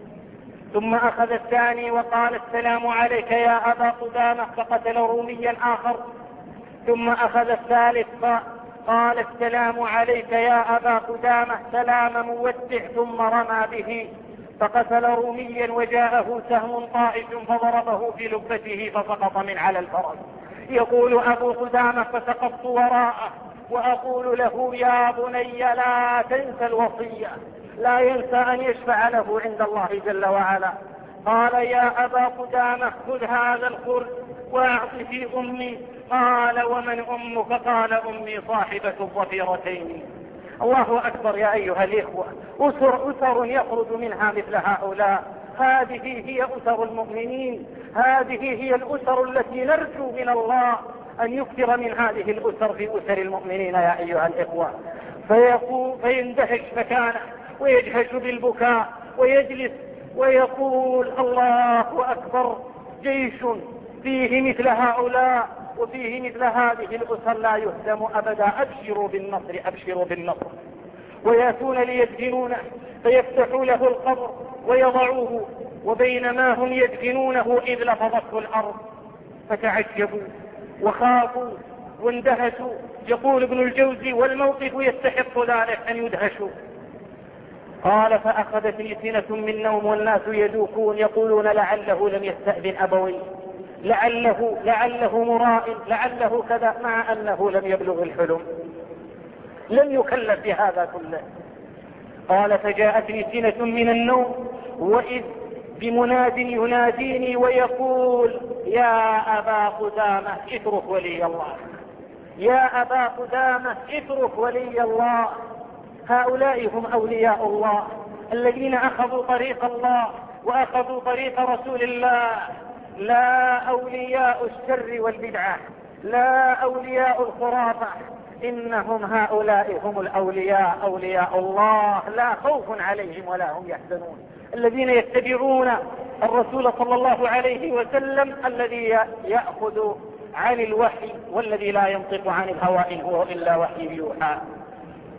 Speaker 2: ثم أخذ الثاني وقال السلام عليك يا أبا قدامة فقتل روميا آخر. ثم أخذ الثالث فقال السلام عليك يا أبا قدامة سلام مودع، ثم رمى به فقتل روميا وجاءه سهم طائش فضربه في لبته فسقط من على الفرس. يقول أبو قدامة فسقطت وراءه وأقول له يا بني لا تنسى الوصية، لا ينسى أن يشفع له عند الله جل وعلا. قال يا أبا قدامة خذ هذا الخرج وأعط في أمي. قال ومن أمك؟ قال أمي صاحبة الظفيرتين. الله أكبر يا أيها الإخوة، أسر يخرج منها مثل هؤلاء. هذه هي أسر المؤمنين، هذه هي الأسر التي نرجو من الله أن يكثر من هذه الأسر في أسر المؤمنين يا أيها الإخوة. فيندهش مكانه ويجهش بالبكاء ويجلس ويقول الله أكبر، جيش فيه مثل هؤلاء وفيه مثل هذه الأسر لا يهزم أبدا. أبشروا بالنصر، أبشروا بالنصر. ويأتون ليدفنونه فيفتحوا له القبر ويضعوه، وبينما هم يدفنونه إذ لفظته الأرض فتعجبوا وخافوا واندهشوا. يقول ابن الجوزي والموقف يستحق ذلك أن يدهشوا. قال فأخذتني سنة من نوم والناس يدوكون يقولون لعله لم يستأذن أبوي، لعله مرائل، لعله كذا، مع أنه لم يبلغ الحلم، لم يكلف بهذا كله. قال فجاءتني سنة من النوم وإذ بمناد يناديني ويقول يا أبا قدامة اترك ولي الله، يا أبا قدامة اترك ولي الله. هؤلاء هم أولياء الله الذين أخذوا طريق الله وأخذوا طريق رسول الله، لا أولياء الشر والبدعة، لا أولياء الخرافة، إنهم هؤلاء هم الأولياء، أولياء الله لا خوف عليهم ولا هم يحزنون، الذين يتبعون الرسول صلى الله عليه وسلم الذي يأخذ عن الوحي والذي لا ينطق عن الهوى إن هو إلا وحي يوحى.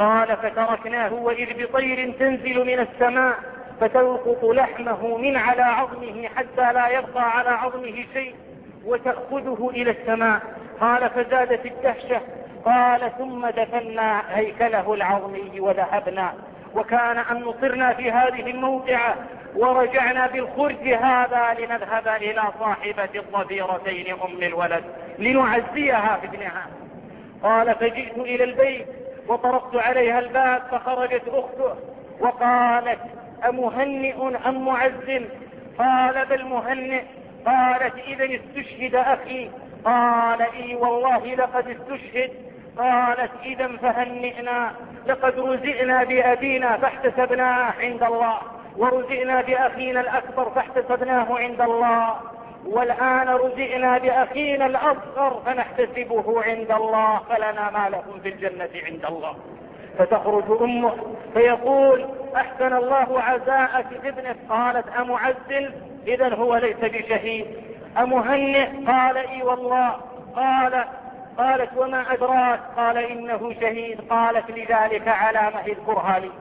Speaker 2: قال فتركناه وإذ بطير تنزل من السماء فتلقط لحمه من على عظمه حتى لا يبقى على عظمه شيء وتأخذه إلى السماء. قال فزادت الدهشة. قال ثم دفنا هيكله العظمي وذهبنا، وكان أن نصرنا في هذه الموقعة ورجعنا بالخرج هذا لنذهب إلى صاحبة الضفيرتين أم الولد لنعزيها في ابنها. قال فجئت إلى البيت وطرقت عليها الباب فخرجت أخته وقالت أمهنئ أم معزل؟ قال بل مهنئ. قالت إذن استشهد أخي؟ قال إي والله لقد استشهد. قالت إذن فهنئنا، لقد رزئنا بأبينا فاحتسبناه عند الله، ورزئنا بأخينا الأكبر فاحتسبناه عند الله، والآن رزئنا بأخينا الأصغر فنحتسبه عند الله، فلنا ما لكم في الجنة عند الله. فتخرج أمه فيقول أحسن الله عزاءك ابنك. قالت أمعزل؟ إذن هو ليس بشهيد. أمهنئ؟ قال إي والله. قالت وما أدراك؟ قال إنه شهيد. قالت لذلك علامة اذكرها لي.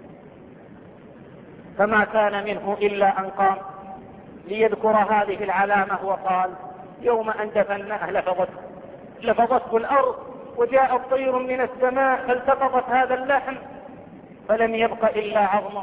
Speaker 2: فما كان منه إلا أن قام ليذكر هذه العلامة وقال يوم أن دفناه لفظته الأرض وجاء الطير من السماء فالتقطت هذا اللحم فلم يبق إلا عظمه.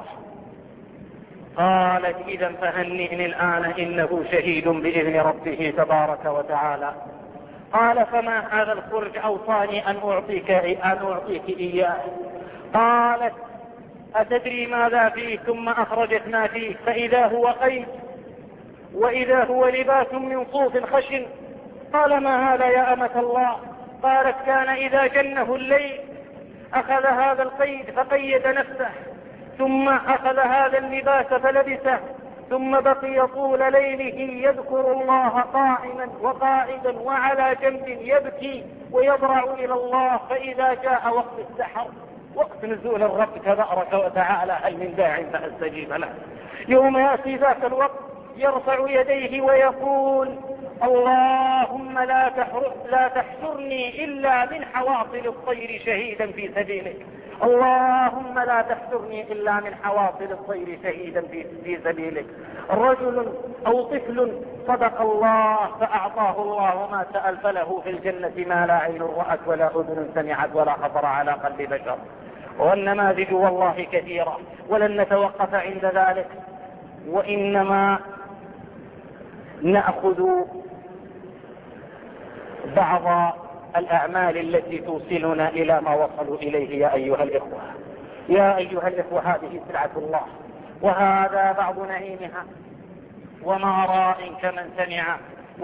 Speaker 2: قالت إذا فهنئني الآن إنه شهيد بإذن ربه تبارك وتعالى. قال فما هذا الخرج؟ أوصاني أن أعطيك إياه. قالت أتدري ماذا فيه؟ ثم أخرجت ما فيه فإذا هو قيد وإذا هو لباس من صوف خشن. قال ما هذا يا أمة الله؟ قالت كان إذا جنه الليل أخذ هذا القيد فقيد نفسه، ثم أخذ هذا اللباس فلبسه، ثم بقي طول ليله يذكر الله قائما وقاعدا وعلى جنب يبكي ويضرع إلى الله. فإذا جاء وقت السحر وقت نزول الرب تبارك وتعالى هل من داع فأستجيب له، يوم يأتي ذاك الوقت يرفع يديه ويقول اللهم لا تحشرني إلا من حواصل الطير شهيدا في سبيلك، اللهم لا تحشرني إلا من حواصل الطير شهيدا في سبيلك. رجل أو طفل صدق الله فأعطاه الله ما سأل، فله في الجنة ما لا عين رأت ولا أذن سمعت ولا خطر على قلب بشر. والنماذج والله كثيرة، ولن نتوقف عند ذلك، وإنما نأخذ بعض الأعمال التي توصلنا إلى ما وصلوا إليه. يا أيها الإخوة هذه سلعة الله، وهذا بعض نعيمها، وما راء كمن سمع،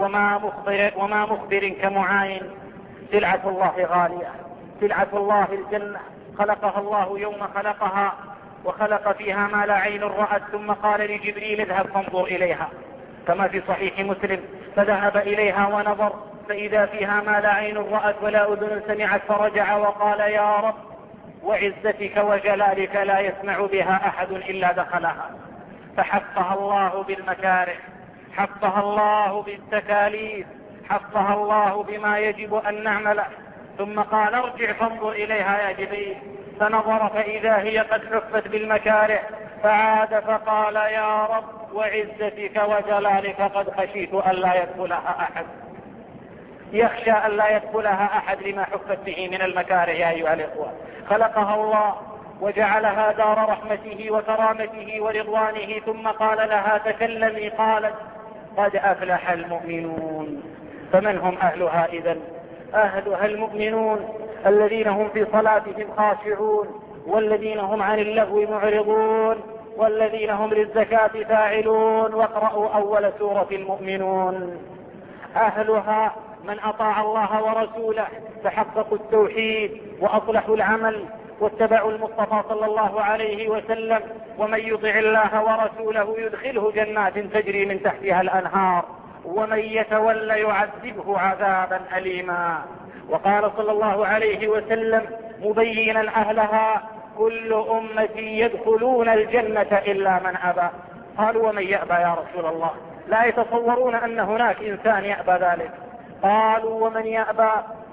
Speaker 2: وما مخبر كمعاين. سلعة الله غالية، سلعة الله الجنة، خلقها الله يوم خلقها وخلق فيها ما لا عين رأت، ثم قال لجبريل اذهب فانظر إليها، كما في صحيح مسلم. فذهب إليها ونظر فإذا فيها ما لا عين رأت ولا أذن سمعت، فرجع وقال يا رب وعزتك وجلالك لا يسمع بها أحد إلا دخلها. فحفها الله بالمكاره، حفها الله بالتكاليف، حفها الله بما يجب أن نعمله، ثم قال ارجع فانظر إليها يا جبريل. فنظر فإذا هي قد حفت بالمكاره، فعاد فقال يا رب وعزتك وجلالك قد خشيت ألا يدخلها أحد. يخشى ألا يدخلها أحد لما حفت به من المكاره. يا أيها الإخوة خلقها الله وجعلها دار رحمته وكرامته ورضوانه، ثم قال لها تكلمي، قالت قد أفلح المؤمنون. فمن هم أهلها إذن؟ أهلها المؤمنون الذين هم في صلاتهم خاشعون، والذين هم عن اللغو معرضون، والذين هم للزكاة فاعلون. واقرأوا أول سورة المؤمنون. أهلها من أطاع الله ورسوله فحققوا التوحيد وأصلحوا العمل واتبعوا المصطفى صلى الله عليه وسلم. ومن يطع الله ورسوله يدخله جنات تجري من تحتها الأنهار، ومن يتولى يعذبه عذابا أليما. وقال صلى الله عليه وسلم مبينا أهلها كل أمتي يدخلون الجنة إلا من أبى. قالوا ومن يأبى يا رسول الله؟ لا يتصورون أن هناك إنسان يأبى ذلك. قالوا ومن يأبى؟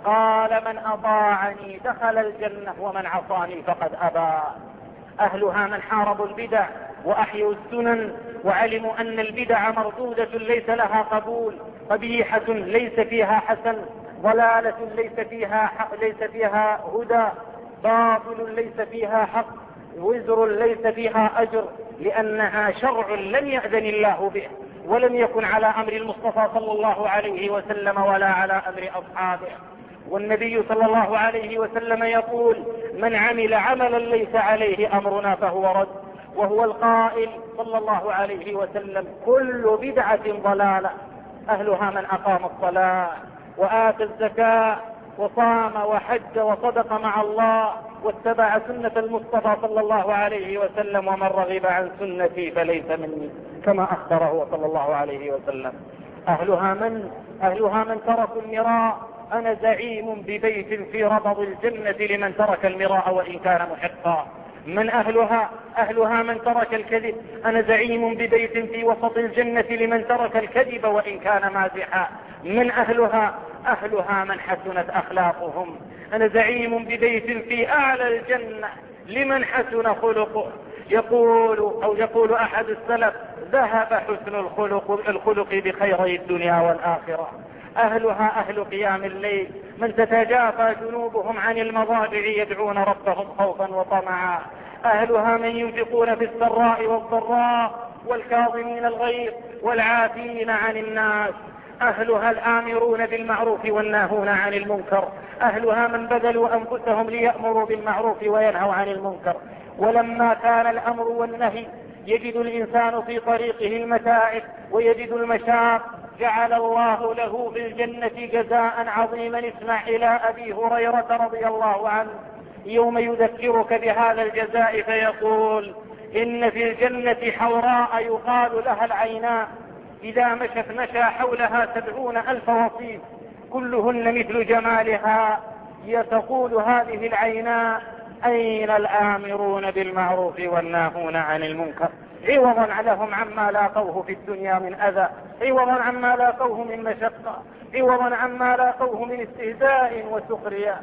Speaker 2: قال من أطاعني دخل الجنة ومن عصاني فقد أبى. أهلها من حاربوا البدع وأحيوا السنن وعلموا أن البدع مردودة ليس لها قبول، قبيحة ليس فيها حسن، ضلالة ليس فيها هدى، باطل ليس فيها حق، وزر ليس فيها أجر، لأنها شرع لم يأذن الله به ولم يكن على أمر المصطفى صلى الله عليه وسلم ولا على أمر أصحابه. والنبي صلى الله عليه وسلم يقول من عمل عملا ليس عليه أمرنا فهو رد. وهو القائل صلى الله عليه وسلم كل بدعة ضلالة. أهلها من أقام الصلاة وآتى الزكاة وصام وحج وصدق مع الله واتبع سنة المصطفى صلى الله عليه وسلم ومن رغب عن سنتي فليس مني، كما أخبره صلى الله عليه وسلم. أهلها من تركوا المراء. أنا زعيم ببيت في ربض الجنة لمن ترك المراء وإن كان محقا. من أهلها من ترك الكذب. أنا زعيم ببيت في وسط الجنة لمن ترك الكذب وإن كان مازحا. من أهلها من حسنت أخلاقهم. أنا زعيم ببيت في أعلى الجنة لمن حسن خلقه. يقول أحد السلف ذهب حسن الخلق بخيري الدنيا والآخرة. أهلها أهل قيام الليل من تتجافى جنوبهم عن المضاجع يدعون ربهم خوفا وطمعا. أهلها من ينفقون في السراء والضراء والكاظمين الغيظ والعافين عن الناس. أهلها الآمرون بالمعروف والناهون عن المنكر. أهلها من بذلوا أنفسهم ليأمروا بالمعروف وينهوا عن المنكر. ولما كان الأمر والنهي يجد الإنسان في طريقه المتاعب ويجد المشاق جعل الله له في الجنة جزاء عظيما. اسمع إلى أبي هريرة رضي الله عنه يوم يذكرك بهذا الجزاء فيقول إن في الجنة حوراء يقال لها العيناء إذا مشى حولها 70,000 وصيف كلهن مثل جمالها. تقول هذه العيناء أين الآمرون بالمعروف والناهون عن المنكر، عوضا لهم عما لاقوه في الدنيا من أذى، عوضا عما لاقوه من مشقة، عوضا عما لاقوه من استهزاء وسخرية.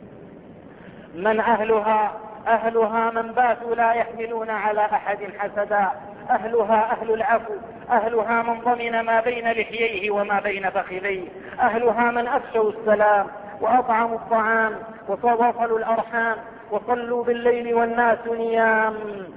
Speaker 2: من أهلها من باتوا لا يحملون على أحد حسدا. أهلها أهل العفو. أهلها من ضمن ما بين لحييه وما بين فخذيه. أهلها من أفشوا السلام وأطعموا الطعام وصلوا الأرحام وصلوا بالليل والناس نيام.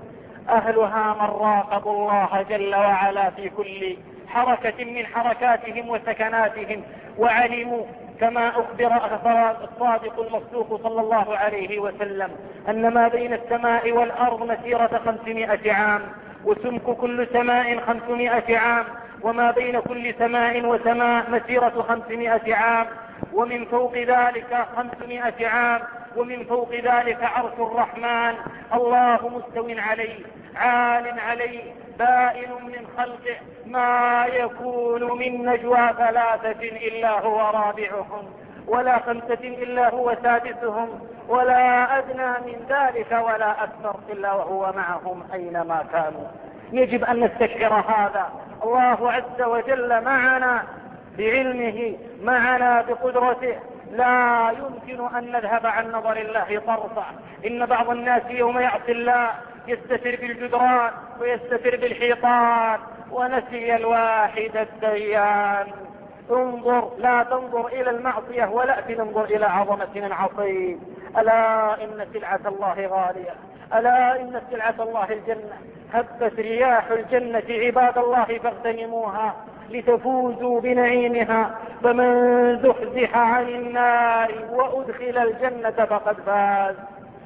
Speaker 2: أهلها من راقبوا الله جل وعلا في كل حركة من حركاتهم وسكناتهم وعلموا كما أخبر الصادق المصدوق صلى الله عليه وسلم أن ما بين السماء والأرض مسيرة 500 عام وسمك كل سماء 500 عام وما بين كل سماء وسماء مسيرة 500 عام ومن فوق ذلك 500 عام ومن فوق ذلك عرش الرحمن الله مستو عليه عال عليه بائن من خلقه ما يكون من نجوى 3 إلا هو رابعهم ولا 5 إلا هو سادسهم ولا أدنى من ذلك ولا أكثر إلا وهو معهم أينما كانوا. يجب أن نستشعر هذا. الله عز وجل معنا بعلمه معنا بقدرته. لا يمكن أن نذهب عن نظر الله طرفا. إن بعض الناس يوم يعصي الله يستتر بالجدران ويستتر بالحيطان ونسي الواحد الديان. انظر لا تنظر إلى المعصية ولا تنظر إلى عظمة من عصيت. ألا إن سلعة الله غالية. ألا إن سلعة الله الجنة. هبت رياح الجنة عباد الله فاغتنموها لتفوزوا بنعيمها. فمن زحزح عن النار وأدخل الجنة فقد فاز.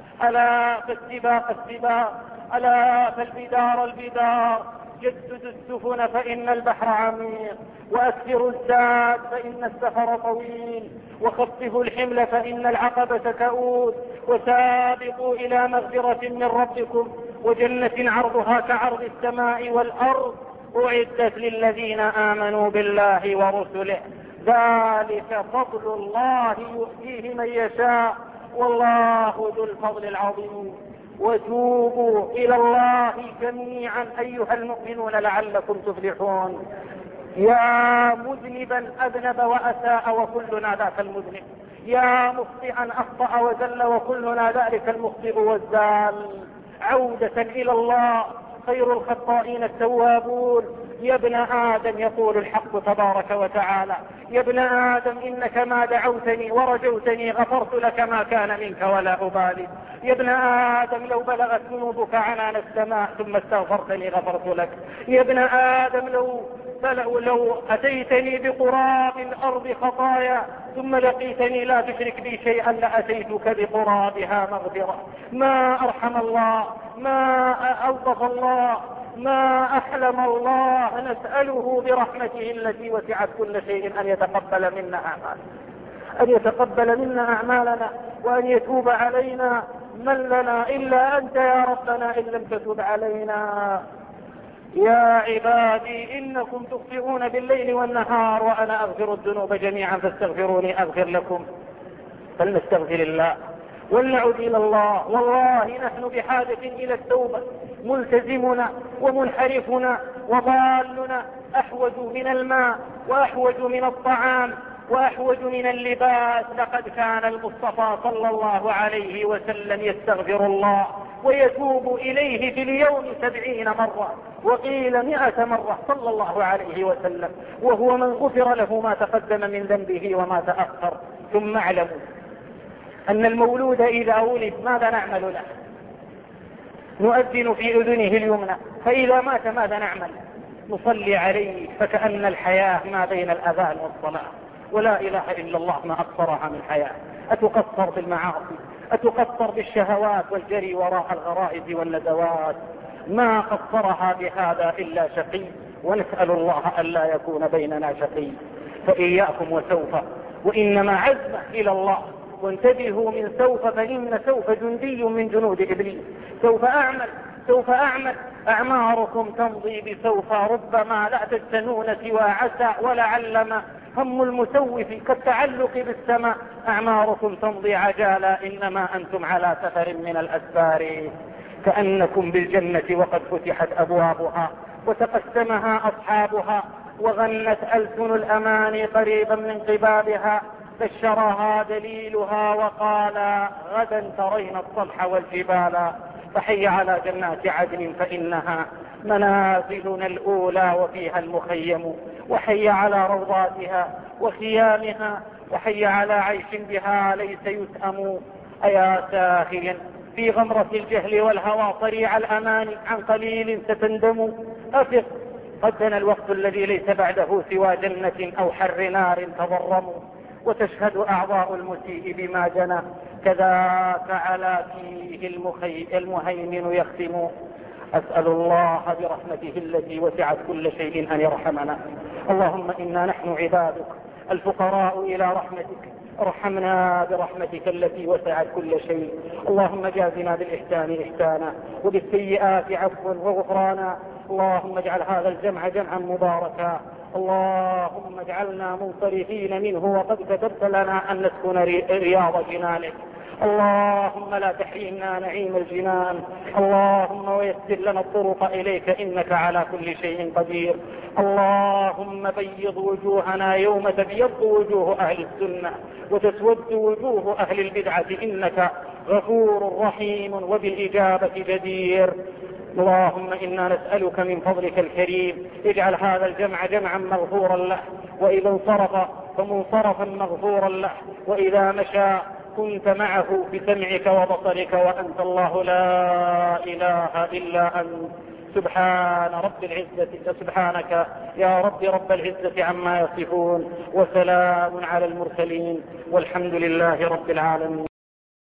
Speaker 2: ألا فالسباق ألا فالبدار جددوا السفن فإن البحر عميق وأكثروا الزاد فإن السفر طويل وخففوا الحمل فإن العقبة كؤود وسابقوا إلى مغفرة من ربكم وجنة عرضها كعرض السماء والأرض أعدت للذين آمنوا بالله ورسله ذلك فضل الله يؤتيه من يشاء والله ذو الفضل العظيم. وتوبوا إلى الله جميعا أيها المؤمنون لعلكم تفلحون. يا مذنبا أذنب وأساء وكلنا ذاك المذنب. يا مخطئا أخطأ وزل وكلنا ذلك المخطئ والزال. عودة إلى الله، خير الخطائين التوابون. يا ابن آدم، يقول الحق تبارك وتعالى: يا ابن آدم إنك ما دعوتني ورجوتني غفرت لك ما كان منك ولا أبالي. يا ابن آدم لو بلغت ذنوبك عنان السماء ثم استغفرتني غفرت لك. يا ابن آدم لو أتيتني بقراب الأرض خطايا ثم لقيتني لا تشرك بي شيئا لأتيتك بقرابها مغفرة. ما أرحم الله، ما ألطف الله، ما أحلم الله. نسأله برحمته التي وسعت كل شيء أن يتقبل منا أعمالنا وأن يتوب علينا. من لنا إلا أنت يا ربنا إن لم تتب علينا. يا عبادي إنكم تخطئون بالليل والنهار وأنا أغفر الذنوب جميعا فاستغفروني أغفر لكم. فلنستغفر الله ولنعد إلى الله. والله نحن بحاجة إلى التوبة. ملتزمنا ومنحرفنا وضالنا أحوج من الماء وأحوج من الطعام وأحوج من اللباس. لقد كان المصطفى صلى الله عليه وسلم يستغفر الله ويتوب إليه في اليوم 70 مرة وقيل 100 مرة صلى الله عليه وسلم، وهو من غفر له ما تقدم من ذنبه وما تأخر. ثم اعلموا أن المولود إذا ولد ماذا نعمل له؟ نؤذن في أذنه اليمنى، فإذا مات ماذا نعمل؟ نصلي عليه، فكأن الحياة ما بين الأذان والصلاة. ولا إله إلا الله ما أقصرها من حياة. أتقصر بالمعاصي، أتقصر بالشهوات والجري وراء الغرائز والندوات. ما قصرها بهذا إلا شقي، ونسأل الله ألا يكون بيننا شقي. فإياكم وسوف، وإنما عزمه إلى الله. وانتبهوا من سوف، فإن سوف جندي من جنود إبليس. سوف أعمل أعماركم تمضي بسوف، ربما لا تجتنون سوى عسى ولعلما. هم المسوف كالتعلق بالسماء، أعماركم تمضي عجالا إنما أنتم على سفر من الأسفار. كأنكم بالجنة وقد فتحت أبوابها وتقسمها أصحابها وغنت ألسن الأماني قريبا من قبابها. بشرها دليلها وقال غدا ترين الصلح والجبال. فحي على جنات عدن فإنها منازلنا الأولى وفيها المخيم. وحي على روضاتها وخيامها، وحي على عيش بها ليس يسأم. أيا ساهيا في غمرة الجهل والهوى صريع الأمان، عن قليل ستندم. أفق، قد دنا الوقت الذي ليس بعده سوى جنة أو حر نار تضرم. وتشهد أعضاء المسيء بما جنى، كذاك على فيه المهيمن يختم. أسأل الله برحمته التي وسعت كل شيء أن يرحمنا. اللهم إنا نحن عبادك الفقراء إلى رحمتك، ارحمنا برحمتك التي وسعت كل شيء. اللهم جازنا بالإحسان إحسانا وبالسيئات عفوا وغفرانا. اللهم اجعل هذا الجمع جمعا مباركا. اللهم اجعلنا منصرفين منه وقد كتبت لنا أن نسكن رياض جنانك. اللهم لا تحرمنا نعيم الجنان. اللهم ويسر لنا الطرق إليك إنك على كل شيء قدير. اللهم بيض وجوهنا يوم تبيض وجوه أهل السنة وتسود وجوه أهل البدعة إنك غفور رحيم وبالإجابة جدير. اللهم إنا نسألك من فضلك الكريم اجعل هذا الجمع جمعا مغفورا له، وإذا انصرف فمنصرفا مغفورا له، وإذا مشى كنت معه بسمعك وبصرك وأنت الله لا إله إلا أنت. سبحانك يا رب العزة عما يصفون، وسلام على المرسلين، والحمد لله رب العالمين.